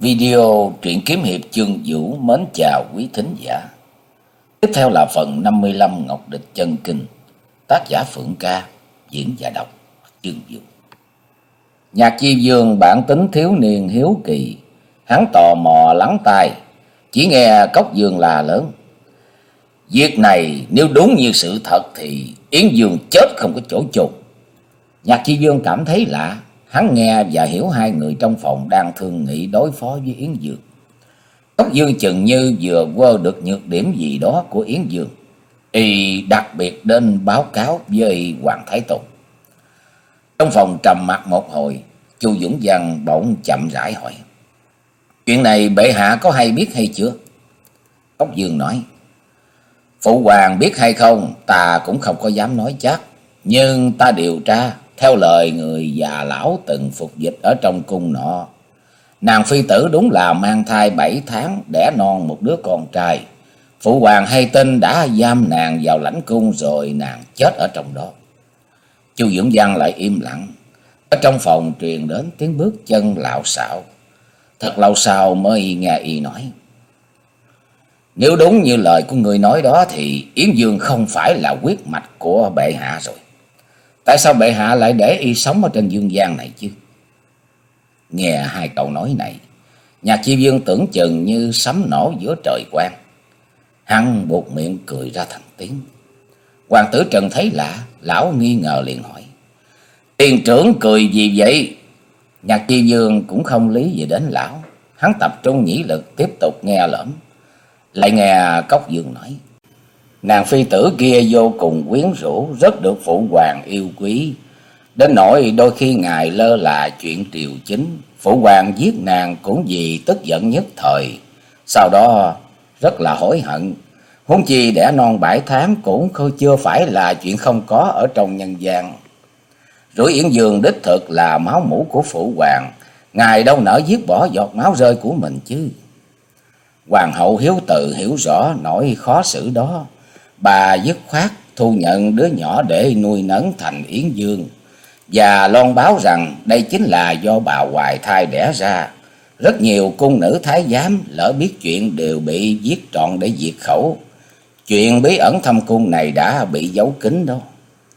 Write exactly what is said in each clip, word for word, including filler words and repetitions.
Video truyện kiếm hiệp chương vũ mến chào quý thính giả. Tiếp theo là phần năm mươi lăm Ngọc Địch chân kinh, tác giả Phượng Ca, diễn và đọc chương vũ. Nhạc Chi Vương bản tính thiếu niên hiếu kỳ, hắn tò mò lắng tai, chỉ nghe Cốc Dương là lớn: việc này nếu đúng như sự thật thì Yến Dương chết không có chỗ chôn. Nhạc Chi Vương cảm thấy lạ. Hắn nghe và hiểu hai người trong phòng đang thương nghị đối phó với Yến Dương. Cốc Dương chừng như vừa quơ được nhược điểm gì đó của Yến Dương, y đặc biệt đến báo cáo với Hoàng Thái Tôn. Trong phòng trầm mặc một hồi, Chu Dũng Văn bỗng chậm rãi hỏi: chuyện này bệ hạ có hay biết hay chưa? Cốc Dương nói: phụ hoàng biết hay không ta cũng không có dám nói chắc, nhưng ta điều tra theo lời người già lão từng phục dịch ở trong cung nọ, nàng phi tử đúng là mang thai bảy tháng đẻ non một đứa con trai. Phụ hoàng hay tin đã giam nàng vào lãnh cung rồi nàng chết ở trong đó. Chu Dưỡng Văn lại im lặng. Ở trong phòng truyền đến tiếng bước chân lạo xạo. Thật lâu sau mới nghe y nói: nếu đúng như lời của người nói đó thì Yến Dương không phải là huyết mạch của bệ hạ rồi. Tại sao bệ hạ lại để y sống ở trên dương gian này chứ? Nghe hai câu nói này, Nhạc Chi Vương tưởng chừng như sấm nổ giữa trời quang. Hắn buột miệng cười ra thành tiếng. Hoàng tử Trần thấy lạ, lão nghi ngờ liền hỏi: tiền trưởng cười gì vậy? Nhạc Chi Vương cũng không lý gì đến lão. Hắn tập trung nhĩ lực tiếp tục nghe lỡm. Lại nghe Cốc Dương nói: nàng phi tử kia vô cùng quyến rũ, rất được phụ hoàng yêu quý, đến nỗi đôi khi ngài lơ là chuyện triều chính, phụ hoàng giết nàng cũng vì tức giận nhất thời, sau đó rất là hối hận. Huống chi đẻ non bảy tháng cũng chưa phải là chuyện không có ở trong nhân gian. Rủi Yến Dương đích thực là máu mủ của phụ hoàng, ngài đâu nỡ giết bỏ giọt máu rơi của mình chứ. Hoàng hậu Hiếu Từ hiểu rõ nỗi khó xử đó, bà dứt khoát thu nhận đứa nhỏ để nuôi nấng thành Yến Dương, và loan báo rằng đây chính là do bà hoài thai đẻ ra. Rất nhiều cung nữ thái giám lỡ biết chuyện đều bị giết trọn để diệt khẩu. Chuyện bí ẩn thâm cung này đã bị giấu kín đó.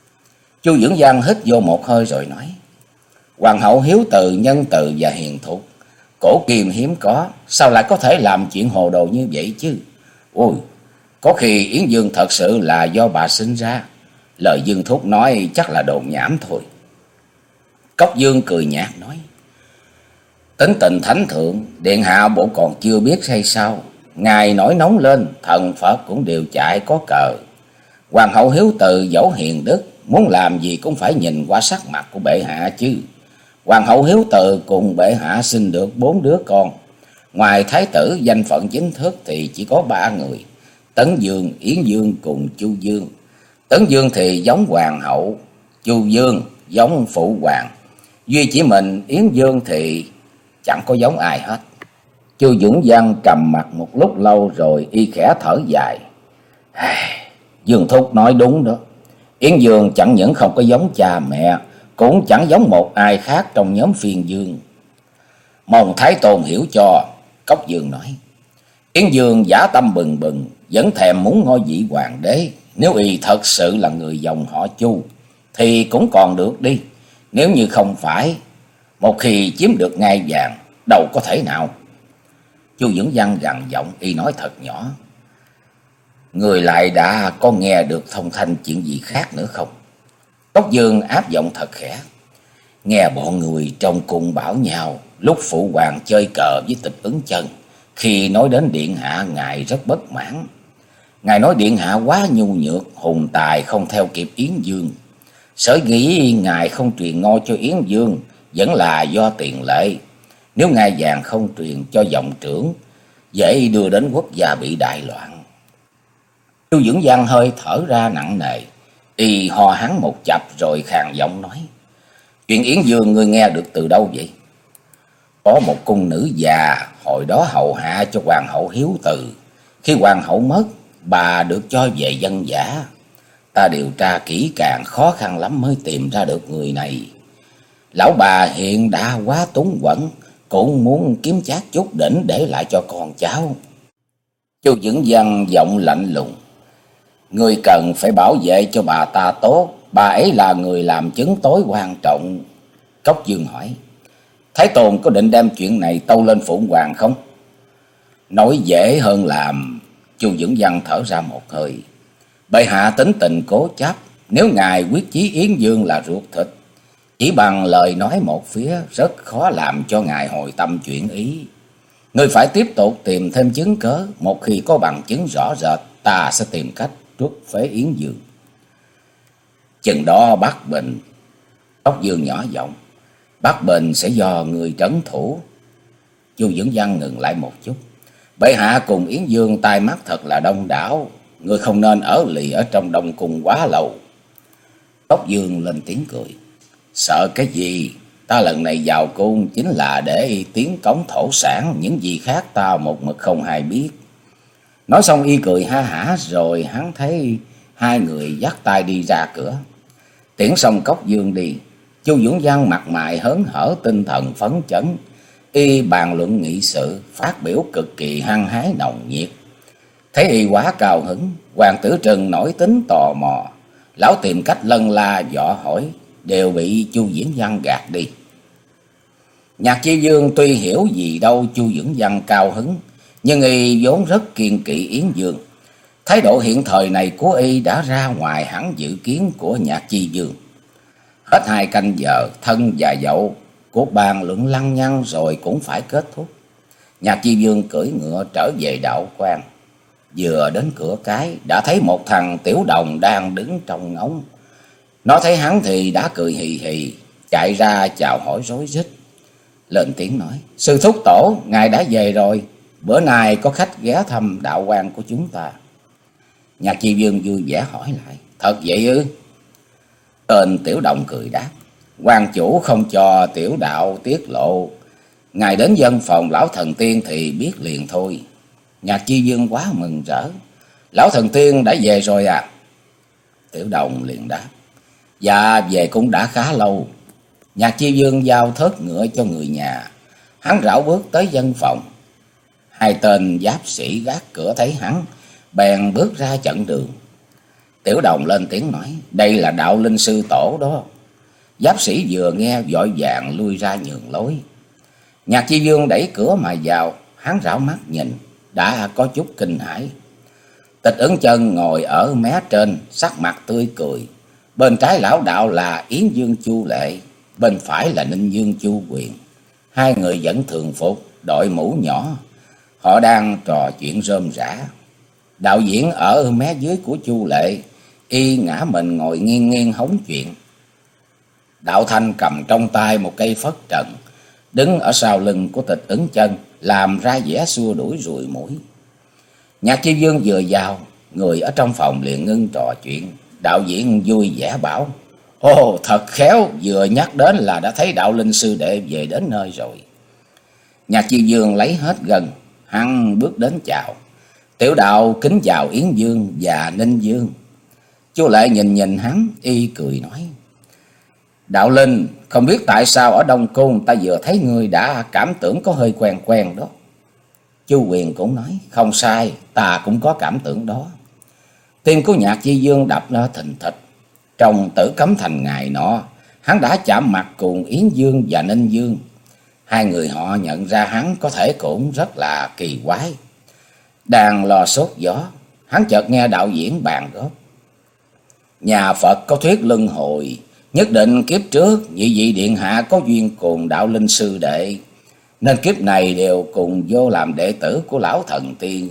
Chu Dưỡng Văn hít vô một hơi rồi nói: hoàng hậu Hiếu Từ nhân từ và hiền thục, cổ kim hiếm có, sao lại có thể làm chuyện hồ đồ như vậy chứ? Ôi, có khi Yến Dương thật sự là do bà sinh ra. Lời Dương Thúc nói chắc là đồn nhảm thôi. Cốc Dương cười nhạt nói: tính tình thánh thượng, điện hạ bộ còn chưa biết hay sao? Ngài nổi nóng lên, thần Phật cũng đều chạy có cờ. Hoàng hậu Hiếu Từ dẫu hiền đức, muốn làm gì cũng phải nhìn qua sắc mặt của bệ hạ chứ. Hoàng hậu Hiếu Từ cùng bệ hạ sinh được bốn đứa con. Ngoài thái tử danh phận chính thức thì chỉ có ba người: Tấn Dương, Yến Dương cùng Chu Dương. Tấn Dương thì giống hoàng hậu, Chu Dương giống phụ hoàng. Duy chỉ mình Yến Dương thì chẳng có giống ai hết. Chu Dũng Văn trầm mặt một lúc lâu rồi y khẽ thở dài: Dương Thúc nói đúng đó. Yến Dương chẳng những không có giống cha mẹ, cũng chẳng giống một ai khác trong nhóm Phiên Dương. Mong Thái Tôn hiểu cho. Cốc Dương nói: Yến Dương dã tâm bừng bừng, vẫn thèm muốn ngôi vị hoàng đế. Nếu y thật sự là người dòng họ Chu thì cũng còn được đi. Nếu như không phải, một khi chiếm được ngai vàng, đâu có thể nào. Chu Dưỡng Văn gằn giọng, y nói thật nhỏ: người lại đã có nghe được thông thanh chuyện gì khác nữa không? Cốc Dương áp giọng thật khẽ: nghe bọn người trong cung bảo nhau, lúc phụ hoàng chơi cờ với Tịch Ứng Chân, khi nói đến điện hạ ngài rất bất mãn. Ngài nói điện hạ quá nhu nhược, hùng tài không theo kịp Yến Dương. Sở nghĩ ngài không truyền ngôi cho Yến Dương vẫn là do tiền lệ. Nếu ngai vàng không truyền cho dòng trưởng, dễ đưa đến quốc gia bị đại loạn. Chu Dưỡng Văn hơi thở ra nặng nề, y ho hắn một chập rồi khàn giọng nói: chuyện Yến Dương ngươi nghe được từ đâu vậy? Có một cung nữ già hồi đó hầu hạ cho hoàng hậu Hiếu Từ. Khi hoàng hậu mất, bà được cho về dân dã. Ta điều tra kỹ càng, khó khăn lắm mới tìm ra được người này. Lão bà hiện đã quá túng quẫn, cũng muốn kiếm chác chút đỉnh để lại cho con cháu. Chu Dưỡng Văn giọng lạnh lùng: Ngươi cần phải bảo vệ cho bà ta tốt, bà ấy là người làm chứng tối quan trọng. Cốc Dương hỏi: Thái Tôn có định đem chuyện này tâu lên Phụng Hoàng không? Nói dễ hơn làm. Chu Dưỡng Văn thở ra một hơi. Bệ hạ tính tình cố chấp, nếu ngài quyết chí Yến Dương là ruột thịt, chỉ bằng lời nói một phía rất khó làm cho ngài hồi tâm chuyển ý. Ngươi phải tiếp tục tìm thêm chứng cớ, một khi có bằng chứng rõ rệt, ta sẽ tìm cách truất phế Yến Dương. Chừng đó Bắc Bình. Cốc Dương nhỏ giọng: Bắc Bình sẽ do người trấn thủ. Chu Dưỡng Văn ngừng lại một chút. Bệ hạ cùng Yến Dương tai mắt thật là đông đảo, người không nên ở lì ở trong Đông Cung quá lâu. Cốc Dương lên tiếng cười: Sợ cái gì? Ta lần này vào cung chính là để tiến cống thổ sản, những gì khác ta một mực không hay biết. Nói xong y cười ha hả, rồi hắn thấy hai người dắt tay đi ra cửa. Tiễn xong Cốc Dương đi, Chu Dưỡng Văn mặt mày hớn hở, tinh thần phấn chấn, y bàn luận nghị sự, phát biểu cực kỳ hăng hái nồng nhiệt. Thấy y quá cao hứng, Hoàng tử Trừng nổi tính tò mò, lão tìm cách lân la dò hỏi, đều bị Chu Dưỡng Văn gạt đi. Nhạc Chi Dương tuy hiểu gì đâu Chu Dưỡng Văn cao hứng, nhưng y vốn rất kiên kỵ Yến Dương. Thái độ hiện thời này của y đã ra ngoài hẳn dự kiến của Nhạc Chi Dương. Hết hai canh giờ, thân và dậu của bàn luận lăng nhăng rồi cũng phải kết thúc. Nhạc Chi Dương cưỡi ngựa trở về đạo quan. Vừa đến cửa cái đã thấy một thằng tiểu đồng đang đứng trong ngóng. Nó thấy hắn thì đã cười hì hì, chạy ra chào hỏi rối rít. Lên tiếng nói: Sư thúc tổ, ngài đã về rồi, bữa nay có khách ghé thăm đạo quan của chúng ta. Nhạc Chi Dương vui vẻ hỏi lại: Thật vậy ư? Tên tiểu đồng cười đáp: Quan chủ không cho tiểu đạo tiết lộ, ngài đến dân phòng lão thần tiên thì biết liền thôi. Nhạc Chi Dương quá mừng rỡ: Lão thần tiên đã về rồi à? Tiểu đồng liền đáp: Dạ về cũng đã khá lâu. Nhạc Chi Dương giao thớt ngựa cho người nhà, hắn rảo bước tới dân phòng. Hai tên giáp sĩ gác cửa thấy hắn, bèn bước ra chặn đường. Tiểu đồng lên tiếng nói: Đây là đạo linh sư tổ đó. Giáp sĩ vừa nghe vội vàng lui ra nhường lối. Nhạc Chi Dương đẩy cửa mà vào, hắn rảo mắt nhìn, đã có chút kinh hãi. Tịch Ứng Chân ngồi ở mé trên, sắc mặt tươi cười. Bên trái lão đạo là Yến Dương Chu Lệ, bên phải là Ninh Dương Chu Quyền. Hai người vẫn thường phục, đội mũ nhỏ. Họ đang trò chuyện rôm rả. Đạo diễn ở mé dưới của Chu Lệ, y ngã mình ngồi nghiêng nghiêng hóng chuyện. Đạo Thanh cầm trong tay một cây phất trần, đứng ở sau lưng của Tịch Ứng Chân, làm ra vẻ xua đuổi ruồi mũi. Nhạc Chi Dương vừa vào, người ở trong phòng liền ngưng trò chuyện. Đạo diễn vui vẻ bảo: Ồ, thật khéo, vừa nhắc đến là đã thấy đạo linh sư đệ về đến nơi rồi. Nhạc Chi Dương lấy hết gần, hắn bước đến chào: Tiểu đạo kính chào Yến Dương và Ninh Dương. Chu Lệ nhìn nhìn hắn, y cười nói: Đạo linh, không biết tại sao ở Đông Cung ta vừa thấy ngươi đã cảm tưởng có hơi quen quen đó. Chu Quyền cũng nói: Không sai, ta cũng có cảm tưởng đó. Tim của Nhạc Chi Dương đập ra thình thịch. Trong Tử Cấm Thành ngày nọ, hắn đã chạm mặt cùng Yến Dương và Ninh Dương. Hai người họ nhận ra hắn có thể cũng rất là kỳ quái. Đang lo sốt gió, hắn chợt nghe đạo diễn bàn góp: Nhà Phật có thuyết luân hồi, nhất định kiếp trước nhị vị điện hạ có duyên cùng đạo linh sư đệ, nên kiếp này đều cùng vô làm đệ tử của lão thần tiên.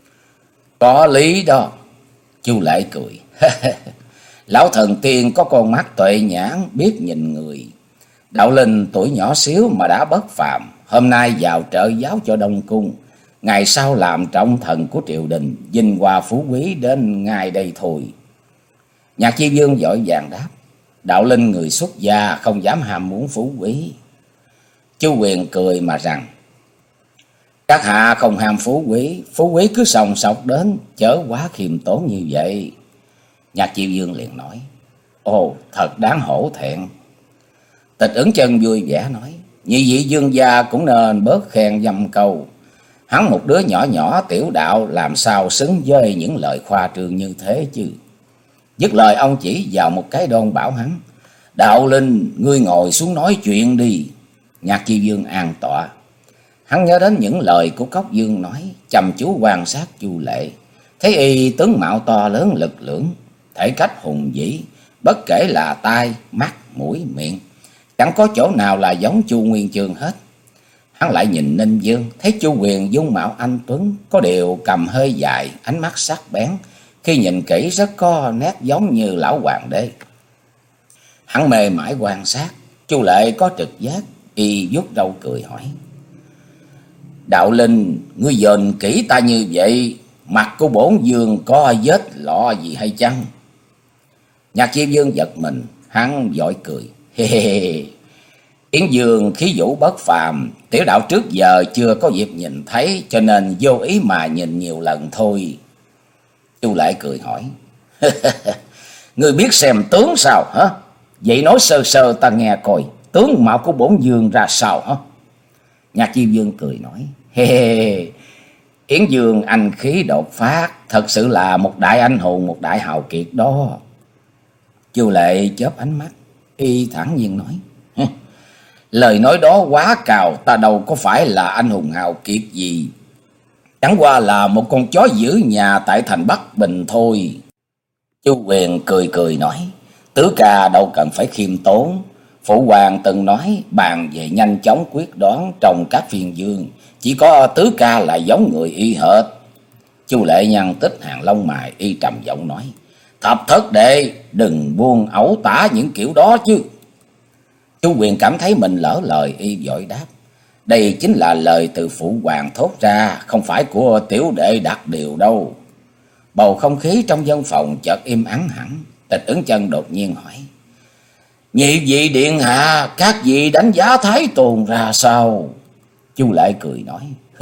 Có lý đó. Chu Lệ cười: Lão thần tiên có con mắt tuệ nhãn, biết nhìn người. Đạo linh tuổi nhỏ xíu mà đã bất phàm, hôm nay vào trợ giáo cho Đông Cung, ngày sau làm trọng thần của triều đình, vinh hoa phú quý đến ngay đây thôi. Nhạc Chi Dương vội vàng đáp: Đạo linh người xuất gia, không dám ham muốn phú quý. Chu Quyền cười mà rằng: Các hạ không ham phú quý, phú quý cứ sòng sọc đến, chớ quá khiêm tốn như vậy. Nhạc Chi Dương liền nói: Ồ, thật đáng hổ thẹn. Tịch Ứng Chân vui vẻ nói: nhị vị dương gia cũng nên bớt khen dăm câu. Hắn một đứa nhỏ nhỏ tiểu đạo làm sao xứng với những lời khoa trương như thế chứ. Dứt lời ông chỉ vào một cái đôn bảo hắn: Đạo Linh, ngươi ngồi xuống nói chuyện đi. Nhạc Chi Dương an tọa. Hắn nhớ đến những lời của Cốc Dương nói, chăm chú quan sát Chu Lệ. Thấy y tướng mạo to lớn lực lưỡng, thể cách hùng vĩ, bất kể là tai, mắt, mũi, miệng, chẳng có chỗ nào là giống Chu Nguyên Chương hết. Hắn lại nhìn Ninh Dương, thấy Chu Huyền dung mạo anh tuấn, có điều cầm hơi dài, ánh mắt sắc bén, khi nhìn kỹ rất có nét giống như lão hoàng đế. Hắn mê mải quan sát. Chu Lệ có trực giác, y vuốt râu cười hỏi: Đạo Linh, ngươi dòm kỹ ta như vậy, mặt của bổn vương có vết lọ gì hay chăng? Nhạc Chi Dương giật mình, hắn vội cười: Hê hê hê, Yến Dương khí vũ bất phàm, tiểu đạo trước giờ chưa có dịp nhìn thấy, cho nên vô ý mà nhìn nhiều lần thôi. Chu Lệ cười hỏi: Ngươi biết xem tướng sao hả? Vậy nói sơ sơ ta nghe coi, tướng mạo của bổn vương ra sao hả? Nhạc Chi Dương cười nói: Hê hê, Yến Dương anh khí đột phát, thật sự là một đại anh hùng, một đại hào kiệt đó. Chu Lệ chớp ánh mắt, y thản nhiên nói: Lời nói đó quá cào, ta đâu có phải là anh hùng hào kiệt gì, chẳng qua là một con chó giữ nhà tại thành Bắc Bình thôi. Chu Huyền cười cười nói: Tứ ca đâu cần phải khiêm tốn, phụ hoàng từng nói bàn về nhanh chóng quyết đoán trong các phiên dương, chỉ có tứ ca là giống người y hệt. Chu Lệ nhăn tích hàng lông mày, y trầm giọng nói: Thập thất đệ, đừng buông ẩu tả những kiểu đó chứ. Chu Huyền cảm thấy mình lỡ lời, y vội đáp: Đây chính là lời từ phụ hoàng thốt ra, không phải của tiểu đệ đặt điều đâu. Bầu không khí trong văn phòng chợt im ắng hẳn. Tịch Ứng Chân đột nhiên hỏi: Nhị vị điện hạ, các vị đánh giá Thái Tôn ra sao? Chu Lệ cười nói: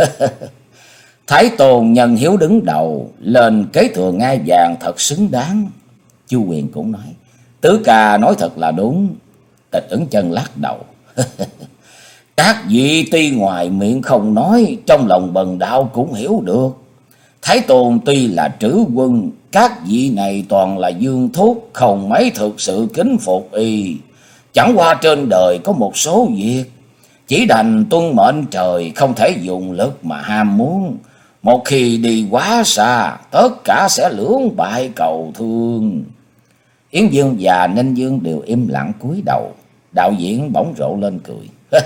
Thái Tôn nhân hiếu đứng đầu, lên kế thừa ngai vàng thật xứng đáng. Chu Huyền cũng nói: Tứ ca nói thật là đúng. Tịch Ứng Chân lắc đầu: Các vị tuy ngoài miệng không nói, trong lòng bần đạo cũng hiểu được. Thái Tôn tuy là trữ quân, các vị này toàn là dương thuốc, không mấy thực sự kính phục y. Chẳng qua trên đời có một số việc chỉ đành tuân mệnh trời, không thể dùng lực mà ham muốn. Một khi đi quá xa, tất cả sẽ lưỡng bại cầu thương. Yến Dương và Ninh Dương đều im lặng cúi đầu. Đạo diễn bỗng rộ lên cười: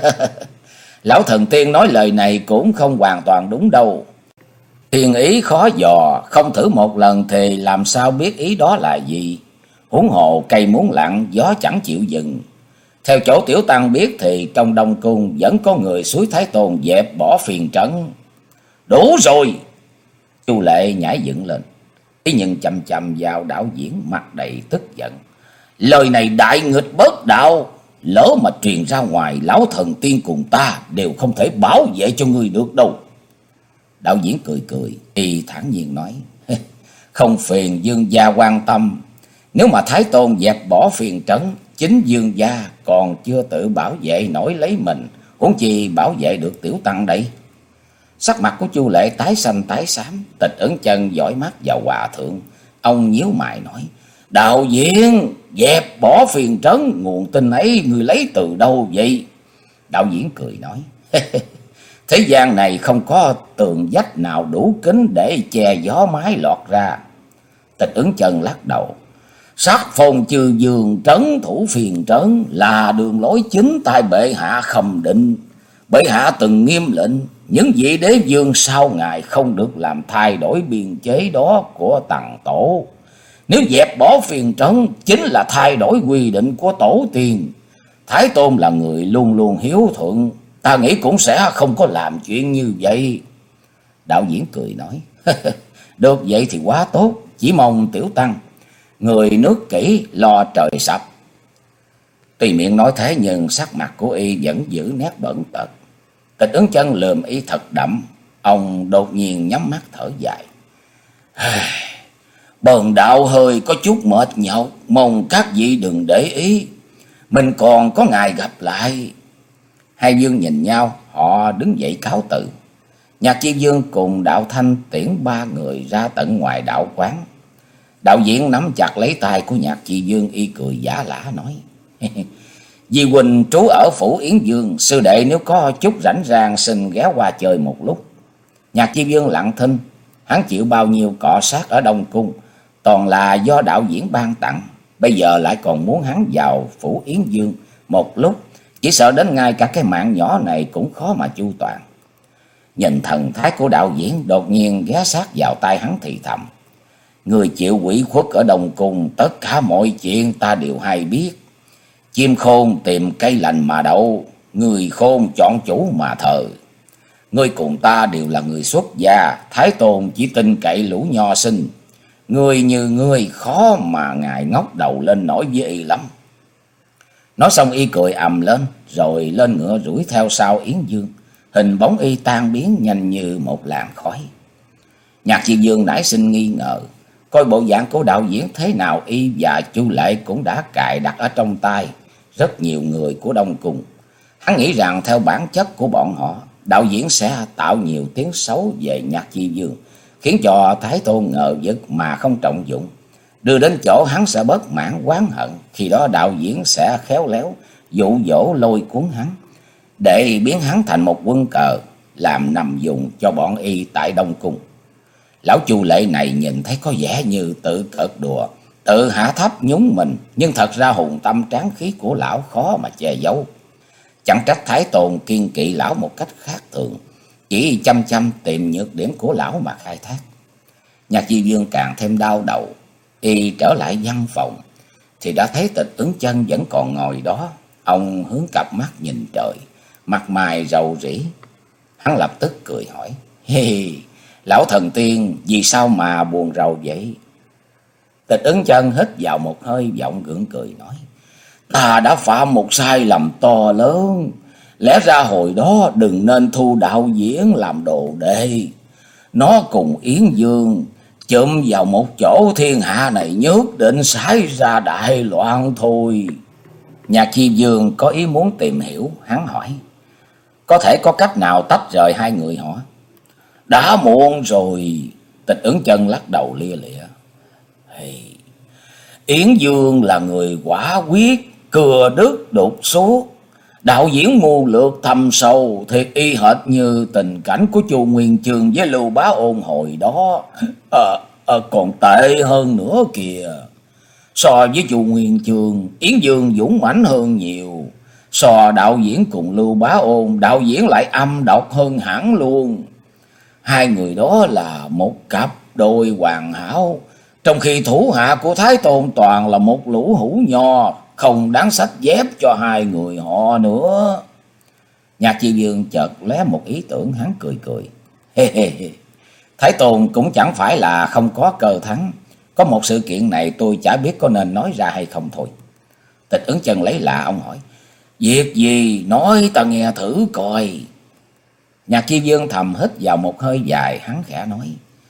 Lão thần tiên nói lời này cũng không hoàn toàn đúng đâu. Thiên ý khó dò, không thử một lần thì làm sao biết ý đó là gì. Huống hồ cây muốn lặng, gió chẳng chịu dừng. Theo chỗ tiểu tăng biết thì trong Đông Cung vẫn có người suối Thái Tôn dẹp bỏ phiền trấn. Đủ rồi! Chu Lệ nhảy dựng lên, ý nhưng chầm chầm vào đạo diễn, mặt đầy tức giận. Lời này đại nghịch bất đạo, lỡ mà truyền ra ngoài, lão thần tiên cùng ta đều không thể bảo vệ cho ngươi được đâu. Đạo diễn cười cười, y thản nhiên nói: Không phiền dương gia quan tâm. Nếu mà Thái Tôn dẹp bỏ phiền trấn, chính dương gia còn chưa tự bảo vệ nổi lấy mình, huống chi bảo vệ được tiểu tăng đây. Sắc mặt của Chu Lệ tái xanh tái xám. Tịch Ứng Chân dõi mắt vào hòa thượng, ông nhíu mày nói: Đạo diễn, dẹp bỏ phiền trấn, nguồn tin ấy người lấy từ đâu vậy? Đạo diễn cười nói: Thế gian này không có tường vách nào đủ kín để che gió mái lọt ra. Tịch Ứng Chân lắc đầu: Sắc phong chư dương trấn thủ phiền trấn là đường lối chính tại bệ hạ khâm định. Bệ hạ từng nghiêm lệnh những vị đế vương sau ngài không được làm thay đổi biên chế đó của Tằng Tổ. Nếu dẹp bỏ phiền trấn chính là thay đổi quy định của tổ tiên. Thái Tôn là người luôn luôn hiếu thuận, ta nghĩ cũng sẽ không có làm chuyện như vậy. Đạo diễn cười nói: Được vậy thì quá tốt, chỉ mong tiểu tăng người nước kỹ, lo trời sập. Tuy miệng nói thế nhưng sắc mặt của y vẫn giữ nét bận tật. Tịch Ứng Chân lườm y thật đậm, ông đột nhiên nhắm mắt thở dài: Bần đạo hơi có chút mệt nhọc, mong các vị đừng để ý, mình còn có ngày gặp lại. Hai Dương nhìn nhau, họ đứng dậy cáo từ. Nhạc Chi Dương cùng Đạo Thanh tiễn ba người ra tận ngoài đạo quán. Đạo diễn nắm chặt lấy tay của Nhạc Chi Dương, y cười giả lả nói: Di huynh trú ở phủ Yến Dương, sư đệ nếu có chút rảnh rang xin ghé qua chơi một lúc. Nhạc Chi Dương lặng thinh, hắn chịu bao nhiêu cọ sát ở Đông Cung toàn là do đạo diễn ban tặng, bây giờ lại còn muốn hắn vào phủ Yến Dương một lúc, chỉ sợ đến ngay cả cái mạng nhỏ này cũng khó mà chu toàn. Nhìn thần thái của đạo diễn, đột nhiên ghé sát vào tai hắn thì thầm: Người chịu quỷ khuất ở Đông Cung, tất cả mọi chuyện ta đều hay biết. Chim khôn tìm cây lành mà đậu, người khôn chọn chủ mà thờ. Ngươi cùng ta đều là người xuất gia, Thái Tôn chỉ tin cậy lũ nho sinh. Người như ngươi khó mà ngài ngóc đầu lên nổi với y lắm. Nói xong y cười ầm lên, rồi lên ngựa đuổi theo sau Yến Dương. Hình bóng y tan biến nhanh như một làn khói. Nhạc Chi Dương nảy sinh nghi ngờ, coi bộ dạng của đạo diễn thế nào y và Chu Lệ cũng đã cài đặt ở trong tay rất nhiều người của Đông Cung. Hắn nghĩ rằng theo bản chất của bọn họ, đạo diễn sẽ tạo nhiều tiếng xấu về Nhạc Chi Dương, khiến cho Thái Tôn ngờ vực mà không trọng dụng, đưa đến chỗ hắn sẽ bất mãn oán hận. Khi đó đạo diễn sẽ khéo léo dụ dỗ lôi cuốn hắn, để biến hắn thành một quân cờ làm nằm dùng cho bọn y tại Đông Cung. Lão Chu Lệ này nhìn thấy có vẻ như tự cợt đùa, tự hạ thấp nhún mình, nhưng thật ra hùng tâm tráng khí của lão khó mà che giấu. Chẳng trách Thái Tôn kiên kỵ lão một cách khác thường, chỉ chăm chăm tìm nhược điểm của lão mà khai thác. Nhạc Chi Dương càng thêm đau đầu. Y trở lại văn phòng thì đã thấy Tịch Ứng Chân vẫn còn ngồi đó. Ông hướng cặp mắt nhìn trời, mặt mày rầu rĩ. Hắn lập tức cười hỏi: Hi hi, lão thần tiên vì sao mà buồn rầu vậy? Tịch Ứng Chân hít vào một hơi, giọng gượng cười nói: Ta đã phạm một sai lầm to lớn. Lẽ ra hồi đó đừng nên thu đạo diễn làm đồ đệ. Nó cùng Yến Dương chụm vào một chỗ, thiên hạ này nhất định xảy ra đại loạn thôi. Nhạc Chi Dương có ý muốn tìm hiểu, hắn hỏi: Có thể có cách nào tách rời hai người họ? Đã muộn rồi. Tịch Ứng Chân lắc đầu lia lịa: Hey, Yến Dương là người quả quyết, cưa đứt đục suốt. Đạo diễn mưu lược thâm sâu, thiệt y hệt như tình cảnh của Chu Nguyên Chương với Lưu Bá Ôn hồi đó. à, à, Còn tệ hơn nữa kìa. So với Chu Nguyên Chương, Yến Dương dũng mãnh hơn nhiều. So đạo diễn cùng Lưu Bá Ôn, đạo diễn lại âm độc hơn hẳn luôn. Hai người đó là một cặp đôi hoàn hảo, trong khi thủ hạ của Thái Tôn toàn là một lũ hữu nho, không đáng sách dép cho hai người họ nữa. Nhạc Chi Dương chợt lóe một ý tưởng, hắn cười cười: Hê hê hê, Thái Tôn cũng chẳng phải là không có cơ thắng. Có một sự kiện này tôi chả biết có nên nói ra hay không thôi. Tịch Ứng Chân lấy lạ, ông hỏi: Việc gì, nói ta nghe thử coi. Nhạc Chi Dương thầm hít vào một hơi dài, hắn khẽ nói: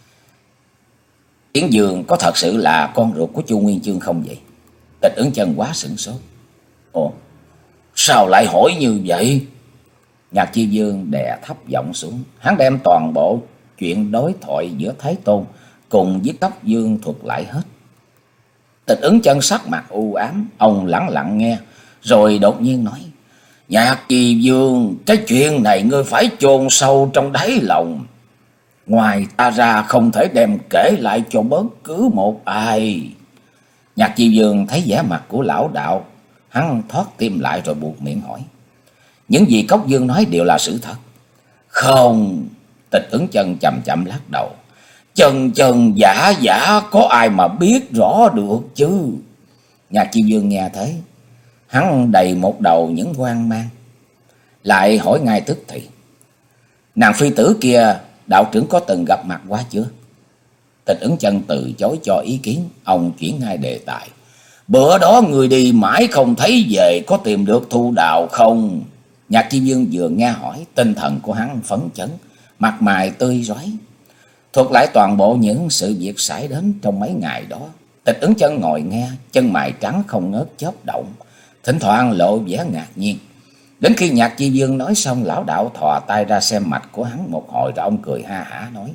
Yến Dương có thật sự là con ruột của Chu Nguyên Chương không vậy? Tịch Ứng Chân quá sửng sốt. Ồ, sao lại hỏi như vậy? Nhạc Chi Dương đè thấp giọng xuống, hắn đem toàn bộ chuyện đối thoại giữa Thái Tôn cùng với Cấp Dương thuật lại hết. Tịch Ứng Chân sắc mặt u ám, ông lặng lặng nghe, rồi đột nhiên nói: Nhạc Chi Dương, cái chuyện này ngươi phải chôn sâu trong đáy lòng. Ngoài ta ra không thể đem kể lại cho bất cứ một ai. Nhạc Chi Dương thấy vẻ mặt của lão đạo, hắn thoát tim lại rồi buộc miệng hỏi: Những gì Cốc Dương nói đều là sự thật? Không. Tịch Ứng Chân chậm chậm lắc đầu: Chân chân giả giả, có ai mà biết rõ được chứ? Nhạc Chi Dương nghe thế, hắn đầy một đầu những hoang mang, lại hỏi ngay tức thì: Nàng phi tử kia, đạo trưởng có từng gặp mặt qua chưa? Tịch Ứng Chân từ chối cho ý kiến, ông chuyển ngay đề tài: Bữa đó người đi mãi không thấy về, có tìm được Thu Đào không? Nhạc Chi Dương vừa nghe hỏi, tinh thần của hắn phấn chấn, mặt mày tươi rói, thuật lại toàn bộ những sự việc xảy đến trong mấy ngày đó. Tịch Ứng Chân ngồi nghe, chân mày trắng không ngớt chớp động, thỉnh thoảng lộ vẻ ngạc nhiên. Đến khi Nhạc Chi Dương nói xong, lão đạo thò tay ra xem mạch của hắn một hồi, rồi ông cười ha hả nói: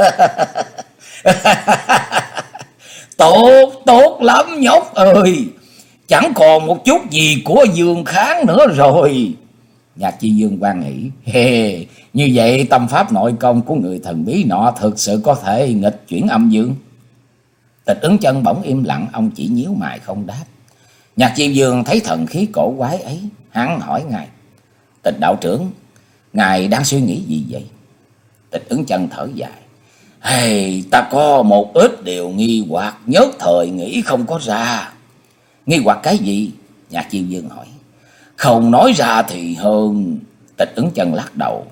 Tốt, tốt lắm nhóc ơi, chẳng còn một chút gì của Dương Kháng nữa rồi. Nhạc Chi Dương quan hỷ: Hề, như vậy tâm pháp nội công của người thần bí nọ thực sự có thể nghịch chuyển âm dương. Tịch Ứng Chân bỗng im lặng, ông chỉ nhíu mày không đáp. Nhạc Chi Dương thấy thần khí cổ quái ấy, hắn hỏi ngài: Tịch đạo trưởng, ngài đang suy nghĩ gì vậy? Tịch Ứng Chân thở dài: Hey, ta có một ít điều nghi hoặc, nhất thời nghĩ không có ra. Nghi hoặc cái gì? Nhạc Chi Dương hỏi. Không nói ra thì hơn. Tịch Ứng Chân lắc đầu.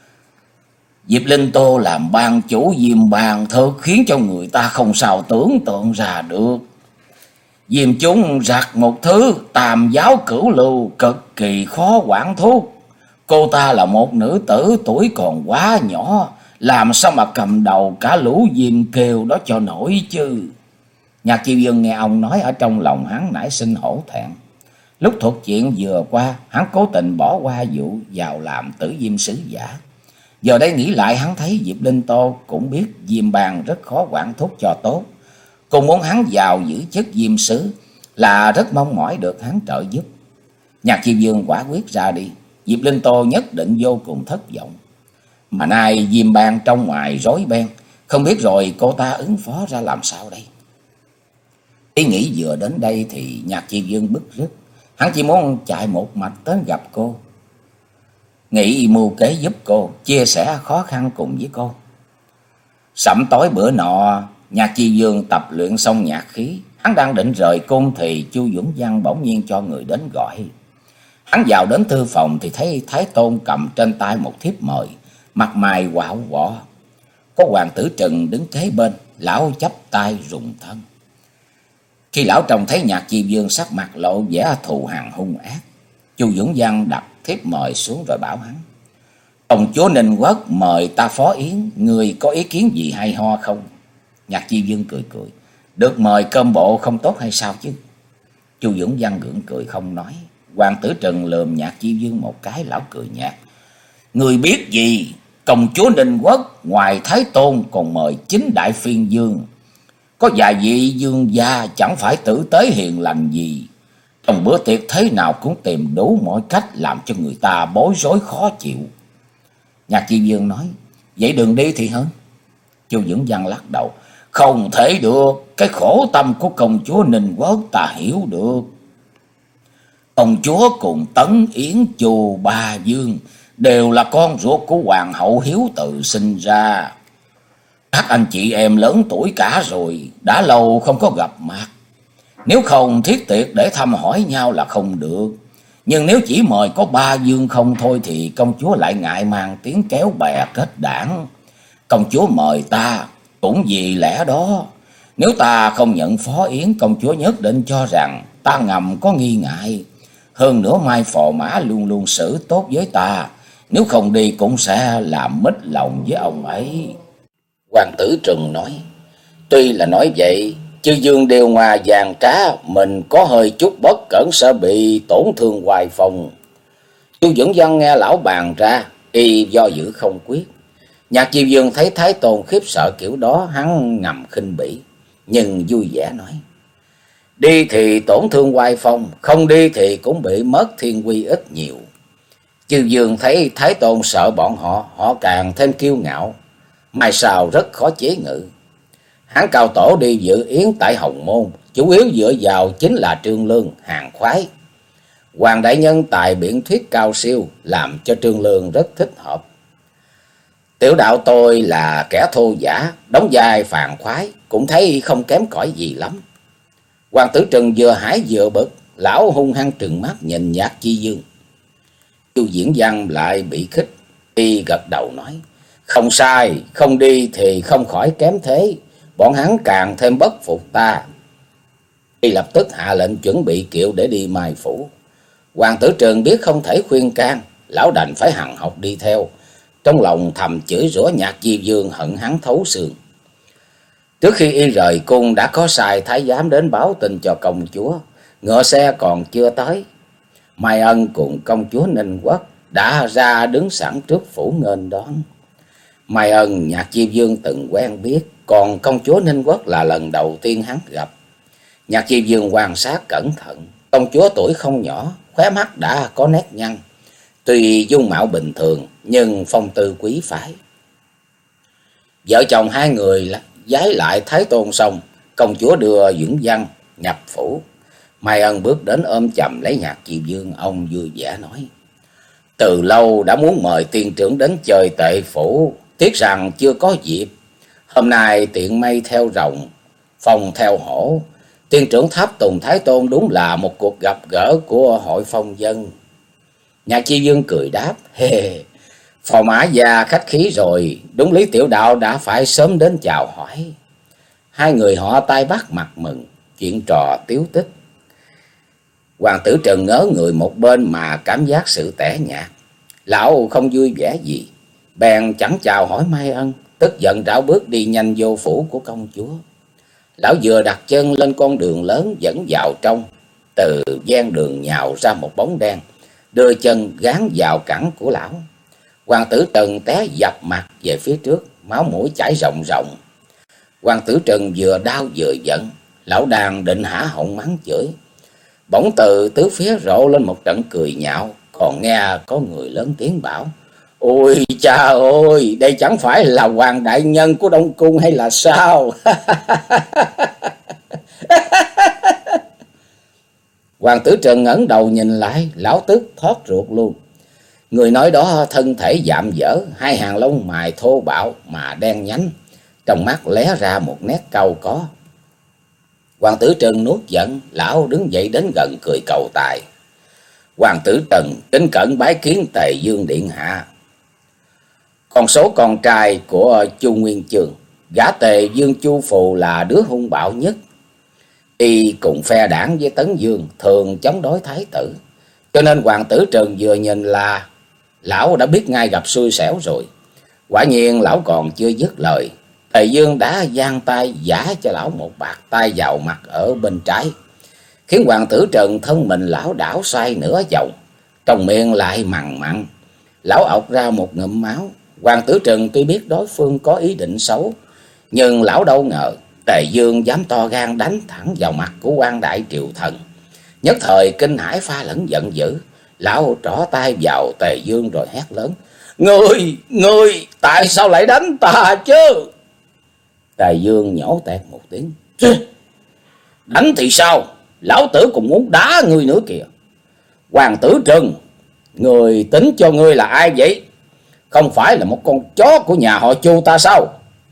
Diệp Linh Tô làm ban chủ Diêm Bang thật khiến cho người ta không sao tưởng tượng ra được. Diêm chúng rặt một thứ tam giáo cửu lưu cực kỳ khó quản thúc. Cô ta là một nữ tử tuổi còn quá nhỏ, làm sao mà cầm đầu cả lũ Diêm Kiều đó cho nổi chứ. Nhạc Chi Dương nghe ông nói, ở trong lòng hắn nảy sinh hổ thẹn. Lúc thuật chuyện vừa qua, hắn cố tình bỏ qua vụ vào làm Tử Diêm sứ giả. Giờ đây nghĩ lại, hắn thấy Diệp Linh Tô cũng biết Diêm Bang rất khó quản thúc cho tốt. Cô muốn hắn vào giữ chức Diêm sứ là rất mong mỏi được hắn trợ giúp. Nhạc Chi Dương quả quyết ra đi, Diệp Linh Tô nhất định vô cùng thất vọng. Mà nay Diêm Bang trong ngoài rối beng, không biết rồi cô ta ứng phó ra làm sao đây. Ý nghĩ vừa đến đây thì Nhạc Chi Dương bứt rứt. Hắn chỉ muốn chạy một mạch đến gặp cô, nghĩ mưu kế giúp cô, chia sẻ khó khăn cùng với cô. Sẩm tối bữa nọ, Nhạc Chi Dương tập luyện xong nhạc khí, hắn đang định rời cung thì Chu Dũng Văn bỗng nhiên cho người đến gọi. Hắn vào đến thư phòng thì thấy Thái Tôn cầm trên tay một thiếp mời, mặt mày quạo quọ. Có Hoàng Tử Trừng đứng kế bên, lão chắp tay rùng thân. Khi lão trông thấy Nhạc Chi Dương sắc mặt lộ vẻ thù hằn hung ác, Chu Dũng Văn đặt thiếp mời xuống rồi bảo hắn: Ông chúa Ninh Quốc mời ta phó yến, người có ý kiến gì hay ho không? Nhạc Chi Dương cười cười: Được mời cơm bộ không tốt hay sao chứ? Chu Dũng Văn gượng cười không nói. Hoàng Tử Trừng lườm Nhạc Chi Dương một cái, lão cười nhạt: Người biết gì, công chúa Ninh Quốc ngoài Thái Tôn còn mời chính đại phiên dương. Có vài vị dương gia chẳng phải tử tế hiền lành gì, trong bữa tiệc thế nào cũng tìm đủ mọi cách làm cho người ta bối rối khó chịu. Nhạc Chi Dương nói: Vậy đừng đi thì hơn. Chu Dũng Văn lắc đầu: Không thể được, cái khổ tâm của công chúa Ninh Quốc ta hiểu được. Công chúa cùng Tấn Yến Chu Ba Dương đều là con ruột của hoàng hậu Hiếu Từ sinh ra. Các anh chị em lớn tuổi cả rồi, đã lâu không có gặp mặt. Nếu không thiết tiệc để thăm hỏi nhau là không được. Nhưng nếu chỉ mời có Ba Dương không thôi thì công chúa lại ngại mang tiếng kéo bè kết đảng. Công chúa mời ta cũng vì lẽ đó. Nếu ta không nhận phó yến, công chúa nhất định cho rằng ta ngầm có nghi ngại. Hơn nữa Mai Phò Mã luôn luôn xử tốt với ta, nếu không đi cũng sẽ làm mít lòng với ông ấy. Hoàng Tử Trừng nói: Tuy là nói vậy, chư dương đều ngoài vàng trá, mình có hơi chút bất cẩn sẽ bị tổn thương hoài phong. Chu Dũng Văn nghe lão bàn ra, y do dự không quyết. Nhạc Chi Dương thấy Thái Tôn khiếp sợ kiểu đó, hắn ngầm khinh bỉ, nhưng vui vẻ nói: Đi thì tổn thương hoài phong, không đi thì cũng bị mất thiên quy ít nhiều. Chư Dương thấy Thái Tôn sợ bọn họ, họ càng thêm kiêu ngạo, mai sau rất khó chế ngự. Hắn cao tổ đi dự yến tại Hồng Môn, chủ yếu dựa vào chính là Trương Lương, hàng khoái. Hoàng đại nhân tài biện thuyết cao siêu, làm cho Trương Lương rất thích hợp. Tiểu đạo tôi là kẻ thô giả, đóng vai phàn khoái, cũng thấy không kém cỏi gì lắm. Hoàng Tử Trừng vừa hãi vừa bực, lão hung hăng trừng mắt nhìn Nhạc Chi Dương. Chu Diễn Văn lại bị khích, y gật đầu nói: Không sai, không đi thì không khỏi kém thế, bọn hắn càng thêm bất phục ta. Y lập tức hạ lệnh chuẩn bị kiệu để đi Mai Phủ. Hoàng Tử Trừng biết không thể khuyên can, lão đành phải hằng học đi theo, trong lòng thầm chửi rủa Nhạc Chi Dương hận hắn thấu xương. Trước khi y rời cung đã có sai thái giám đến báo tin cho công chúa, ngựa xe còn chưa tới. Mai Ân cùng công chúa Ninh Quốc đã ra đứng sẵn trước phủ nghênh đón. Mai Ân Nhạc Chi Vương từng quen biết, còn công chúa Ninh Quốc là lần đầu tiên hắn gặp. Nhạc Chi Vương quan sát cẩn thận, công chúa tuổi không nhỏ, khóe mắt đã có nét nhăn. Tuy dung mạo bình thường nhưng phong tư quý phái. Vợ chồng hai người giái lại Thái Tôn xong, công chúa đưa Dưỡng Văn nhập phủ. Mai Ân bước đến ôm chầm lấy Nhạc Chi Vương, ông vui vẻ nói: từ lâu đã muốn mời tiên trưởng đến chơi Tệ phủ, tiếc rằng chưa có dịp. Hôm nay tiện mây theo rồng, phong theo hổ, tiên trưởng tháp tùng Thái Tôn đúng là một cuộc gặp gỡ của hội phong dân. Nhạc Chi Vương cười đáp: hê, phò mã già khách khí rồi, đúng lý tiểu đạo đã phải sớm đến chào hỏi. Hai người họ tay bắt mặt mừng, chuyện trò tiếu tích. Hoàng tử Trần ngớ người một bên mà cảm giác sự tẻ nhạt. Lão không vui vẻ gì, bèn chẳng chào hỏi Mai Ân, tức giận rảo bước đi nhanh vô phủ của công chúa. Lão vừa đặt chân lên con đường lớn dẫn vào trong, từ gian đường nhào ra một bóng đen, đưa chân gán vào cẳng của lão. Hoàng tử Trần té dập mặt về phía trước, máu mũi chảy ròng ròng. Hoàng tử Trần vừa đau vừa giận, lão đang định hả họng mắng chửi, bỗng từ tứ phía rộ lên một trận cười nhạo, còn nghe có người lớn tiếng bảo: ôi cha ơi, đây chẳng phải là Hoàng đại nhân của Đông Cung hay là sao? Hoàng tử Trần ngẩng đầu nhìn lại, lão tức thoát ruột luôn. Người nói đó thân thể dạm dở, hai hàng lông mày thô bạo mà đen nhánh, trong mắt lóe ra một nét cau có. Hoàng tử Trần nuốt giận, lão đứng dậy đến gần cười cầu tài: Hoàng tử Trần kính cẩn bái kiến Tề Dương điện hạ. Con số con trai của Chu Nguyên Chương, gã Tề Dương Chu Phù là đứa hung bạo nhất. Y cùng phe đảng với Tấn Dương, thường chống đối thái tử, cho nên Hoàng tử Trần vừa nhìn là lão đã biết ngay gặp xui xẻo rồi. Quả nhiên lão còn chưa dứt lời, Tề Dương đã giang tay giã cho lão một bạt tay vào mặt ở bên trái, khiến Hoàng tử Trần thân mình lão đảo xoay nửa vòng, trong miệng lại mằn mặn. Lão ọc ra một ngụm máu. Hoàng tử Trần tuy biết đối phương có ý định xấu, nhưng lão đâu ngờ Tề Dương dám to gan đánh thẳng vào mặt của quan đại triều thần. Nhất thời kinh hãi pha lẫn giận dữ, lão trỏ tay vào Tề Dương rồi hét lớn: Ngươi, ngươi, tại sao lại đánh ta chứ? Tề Dương nhổ tẹt một tiếng: Đánh thì sao? Lão tử cũng muốn đá ngươi nữa kìa. Hoàng tử Trần, người tính cho ngươi là ai vậy? Không phải là một con chó của nhà họ Chu ta sao?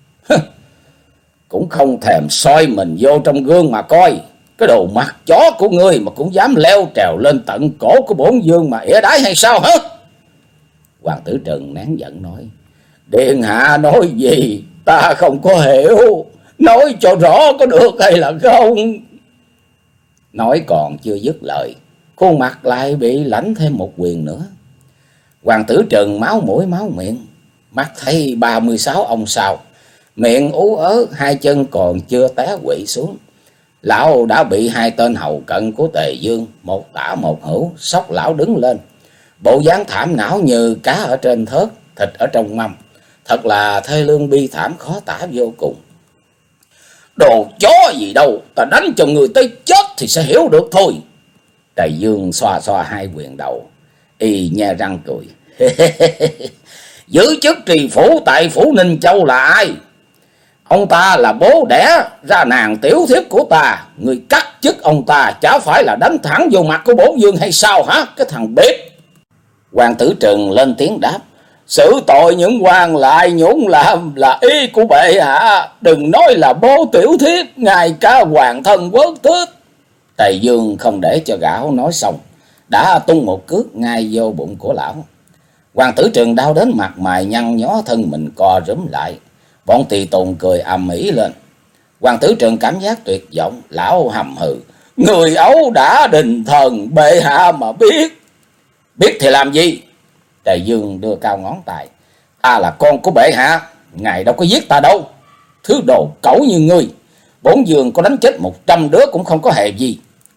Cũng không thèm soi mình vô trong gương mà coi. Cái đồ mặt chó của ngươi mà cũng dám leo trèo lên tận cổ của bổn vương mà ỉa đái hay sao hả? Hoàng tử Trần nén giận nói: Điện hạ nói gì ta không có hiểu, nói cho rõ có được hay là không? Nói còn chưa dứt lời, khuôn mặt lại bị lãnh thêm một quyền nữa. Hoàng tử Trần máu mũi máu miệng, mắt thấy ba mươi sáu ông sao, miệng ú ớ, hai chân còn chưa té quỵ xuống. Lão đã bị hai tên hầu cận của Tề Dương, một tả một hữu, xốc lão đứng lên. Bộ dáng thảm não như cá ở trên thớt, thịt ở trong mâm, thật là thê lương bi thảm khó tả vô cùng. Đồ chó gì đâu, ta đánh cho người tới chết thì sẽ hiểu được thôi. Tề Dương xoa xoa hai quyền đầu, y nhe răng cười. Giữ chức trì phủ tại phủ Ninh Châu là ai? Ông ta là bố đẻ ra nàng tiểu thiếp của ta, người cắt chức ông ta chả phải là đánh thẳng vô mặt của bổn vương hay sao hả, cái thằng bếp? Hoàng tử Trần lên tiếng đáp: Xử tội những quan lại nhũng làm là ý của bệ hạ, đừng nói là bố tiểu thiếp, ngay cả hoàng thân quốc tước. Tề Dương không để cho gã nói xong, đã tung một cước ngay vô bụng của lão. Hoàng tử Trần đau đến mặt mày nhăn nhó, thân mình co rúm lại. Bọn tỳ tùng cười ầm ĩ lên. Hoàng tử Trần cảm giác tuyệt vọng, lão hầm hừ: Người ấu đã đình thần, bệ hạ mà biết. Biết thì làm gì? Tề Dương đưa cao ngón tay: Ta là con của bệ hạ, ngài đâu có giết ta đâu. Thứ đồ cẩu như ngươi, bổn vương có đánh chết một trăm đứa cũng không có hề gì.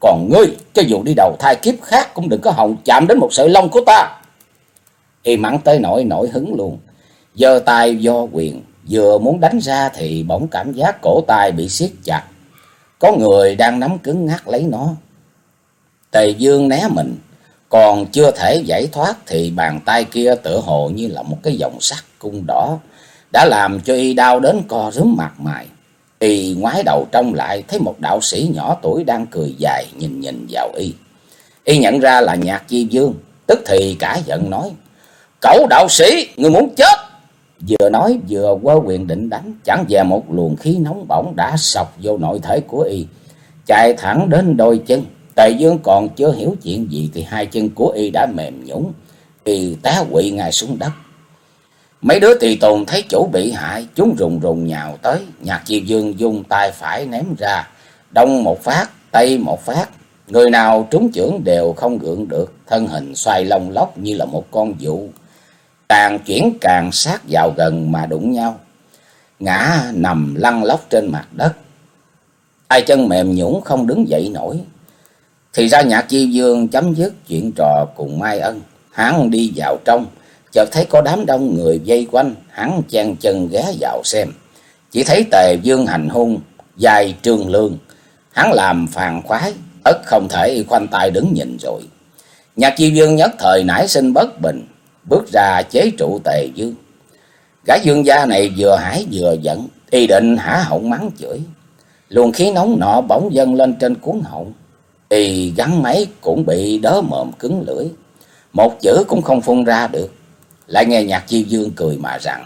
Còn ngươi, cho dù đi đầu thai kiếp khác cũng đừng có hòng chạm đến một sợi lông của ta. Y mắng tới nỗi nổi hứng luôn, giơ tay do quyền, vừa muốn đánh ra thì bỗng cảm giác cổ tay bị siết chặt. Có người đang nắm cứng ngắc lấy nó. Tề Dương né mình, còn chưa thể giải thoát thì bàn tay kia tựa hồ như là một cái dòng sắt cung đỏ, đã làm cho y đau đến co rúm mặt mày. Y ngoái đầu trông lại, thấy một đạo sĩ nhỏ tuổi đang cười dài nhìn nhìn vào y. Y nhận ra là Nhạc Chi Vương, tức thì cả giận nói: "Cẩu đạo sĩ, người muốn chết!" Vừa nói vừa quơ quyền định đánh, chẳng dè một luồng khí nóng bỏng đã xộc vô nội thể của y, chạy thẳng đến đôi chân. Tề Dương còn chưa hiểu chuyện gì thì hai chân của y đã mềm nhũn, y té quỵ ngay xuống đất. Mấy đứa tùy tùng thấy chủ bị hại, chúng rùng rùng nhào tới. Nhạc Chi Vương dùng tay phải ném ra, đông một phát, tây một phát, người nào trúng chưởng đều không gượng được, thân hình xoay lông lốc như là một con dụ, càng chuyển càng sát vào gần mà đụng nhau, ngã nằm lăn lóc trên mặt đất. Hai chân mềm nhũn không đứng dậy nổi. Thì ra Nhạc Chi Vương chấm dứt chuyện trò cùng Mai Ân, hắn đi vào trong, chợt thấy có đám đông người vây quanh, hắn chen chân ghé vào xem. Chỉ thấy Tề Dương hành hung dài Trương Lương, hắn làm phàn khoái, ất không thể khoanh tay đứng nhìn rồi. Nhạc Chi Vương nhất thời nảy sinh bất bình, bước ra chế trụ Tề Dương. Gã Dương gia này vừa hãi vừa giận, y định hả họng mắng chửi. Luồng khí nóng nọ bỗng dâng lên trên cuống họng, y gắn máy cũng bị đớ mồm cứng lưỡi, một chữ cũng không phun ra được. Lại nghe Nhạc Chi Vương cười mà rằng: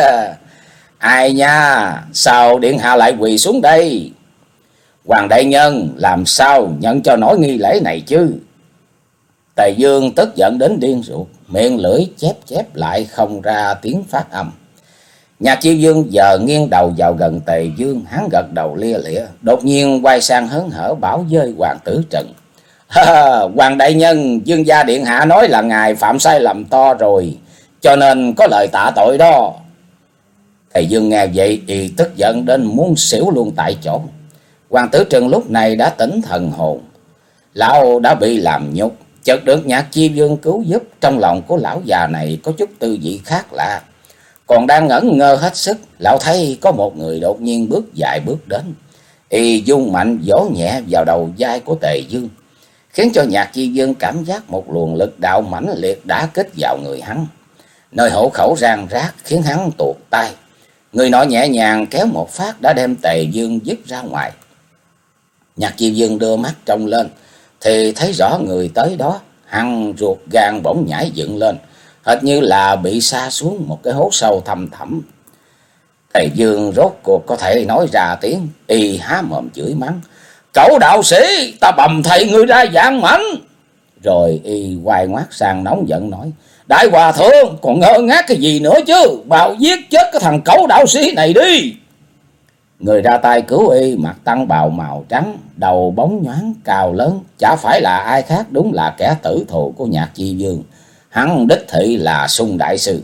"Ai nha, sao điện hạ lại quỳ xuống đây? Hoàng đại nhân làm sao nhận cho nổi nghi lễ này chứ?" Tề Dương tức giận đến điên ruột, miệng lưỡi chép chép lại không ra tiếng phát âm. Nhạc Chi Vương giờ nghiêng đầu vào gần Tề Dương, hắn gật đầu lia lịa, đột nhiên quay sang hớn hở bảo với Hoàng Tử Trần: "Hoàng đại nhân, Dương gia điện hạ nói là ngài phạm sai lầm to rồi, cho nên có lời tạ tội đó." Thầy Dương nghe vậy thì tức giận đến muốn xỉu luôn tại chỗ. Hoàng Tử Trần lúc này đã tỉnh thần hồn, lão đã bị làm nhục, chợt được Nhạc Chi Vương cứu giúp, trong lòng của lão già này có chút tư vị khác lạ. Còn đang ngẩn ngơ hết sức, lão thấy có một người đột nhiên bước dài bước đến, y dung mạnh vỗ nhẹ vào đầu vai của Tề Dương, khiến cho Nhạc Chi Vương cảm giác một luồng lực đạo mãnh liệt đã kích vào người hắn, nơi hổ khẩu rang rác khiến hắn tuột tay. Người nọ nhẹ nhàng kéo một phát đã đem Tề Dương dứt ra ngoài. Nhạc Chi Vương đưa mắt trông lên thì thấy rõ người tới đó, hắn ruột gan bỗng nhảy dựng lên, hệt như là bị sa xuống một cái hố sâu thăm thẳm. Tề Dương rốt cuộc có thể nói ra tiếng, y há mồm chửi mắng: "Cẩu đạo sĩ, ta bầm thầy ngươi ra dạng mảnh!" Rồi y quay ngoắt sang nóng giận nói: "Đại hòa thượng còn ngơ ngác cái gì nữa chứ, bảo giết chết cái thằng cẩu đạo sĩ này đi!" Người ra tay cứu y mặc tăng bào màu trắng, đầu bóng nhoáng cao lớn, chả phải là ai khác, đúng là kẻ tử thù của Nhạc Chi Vương. Hắn đích thị là Sung đại sư.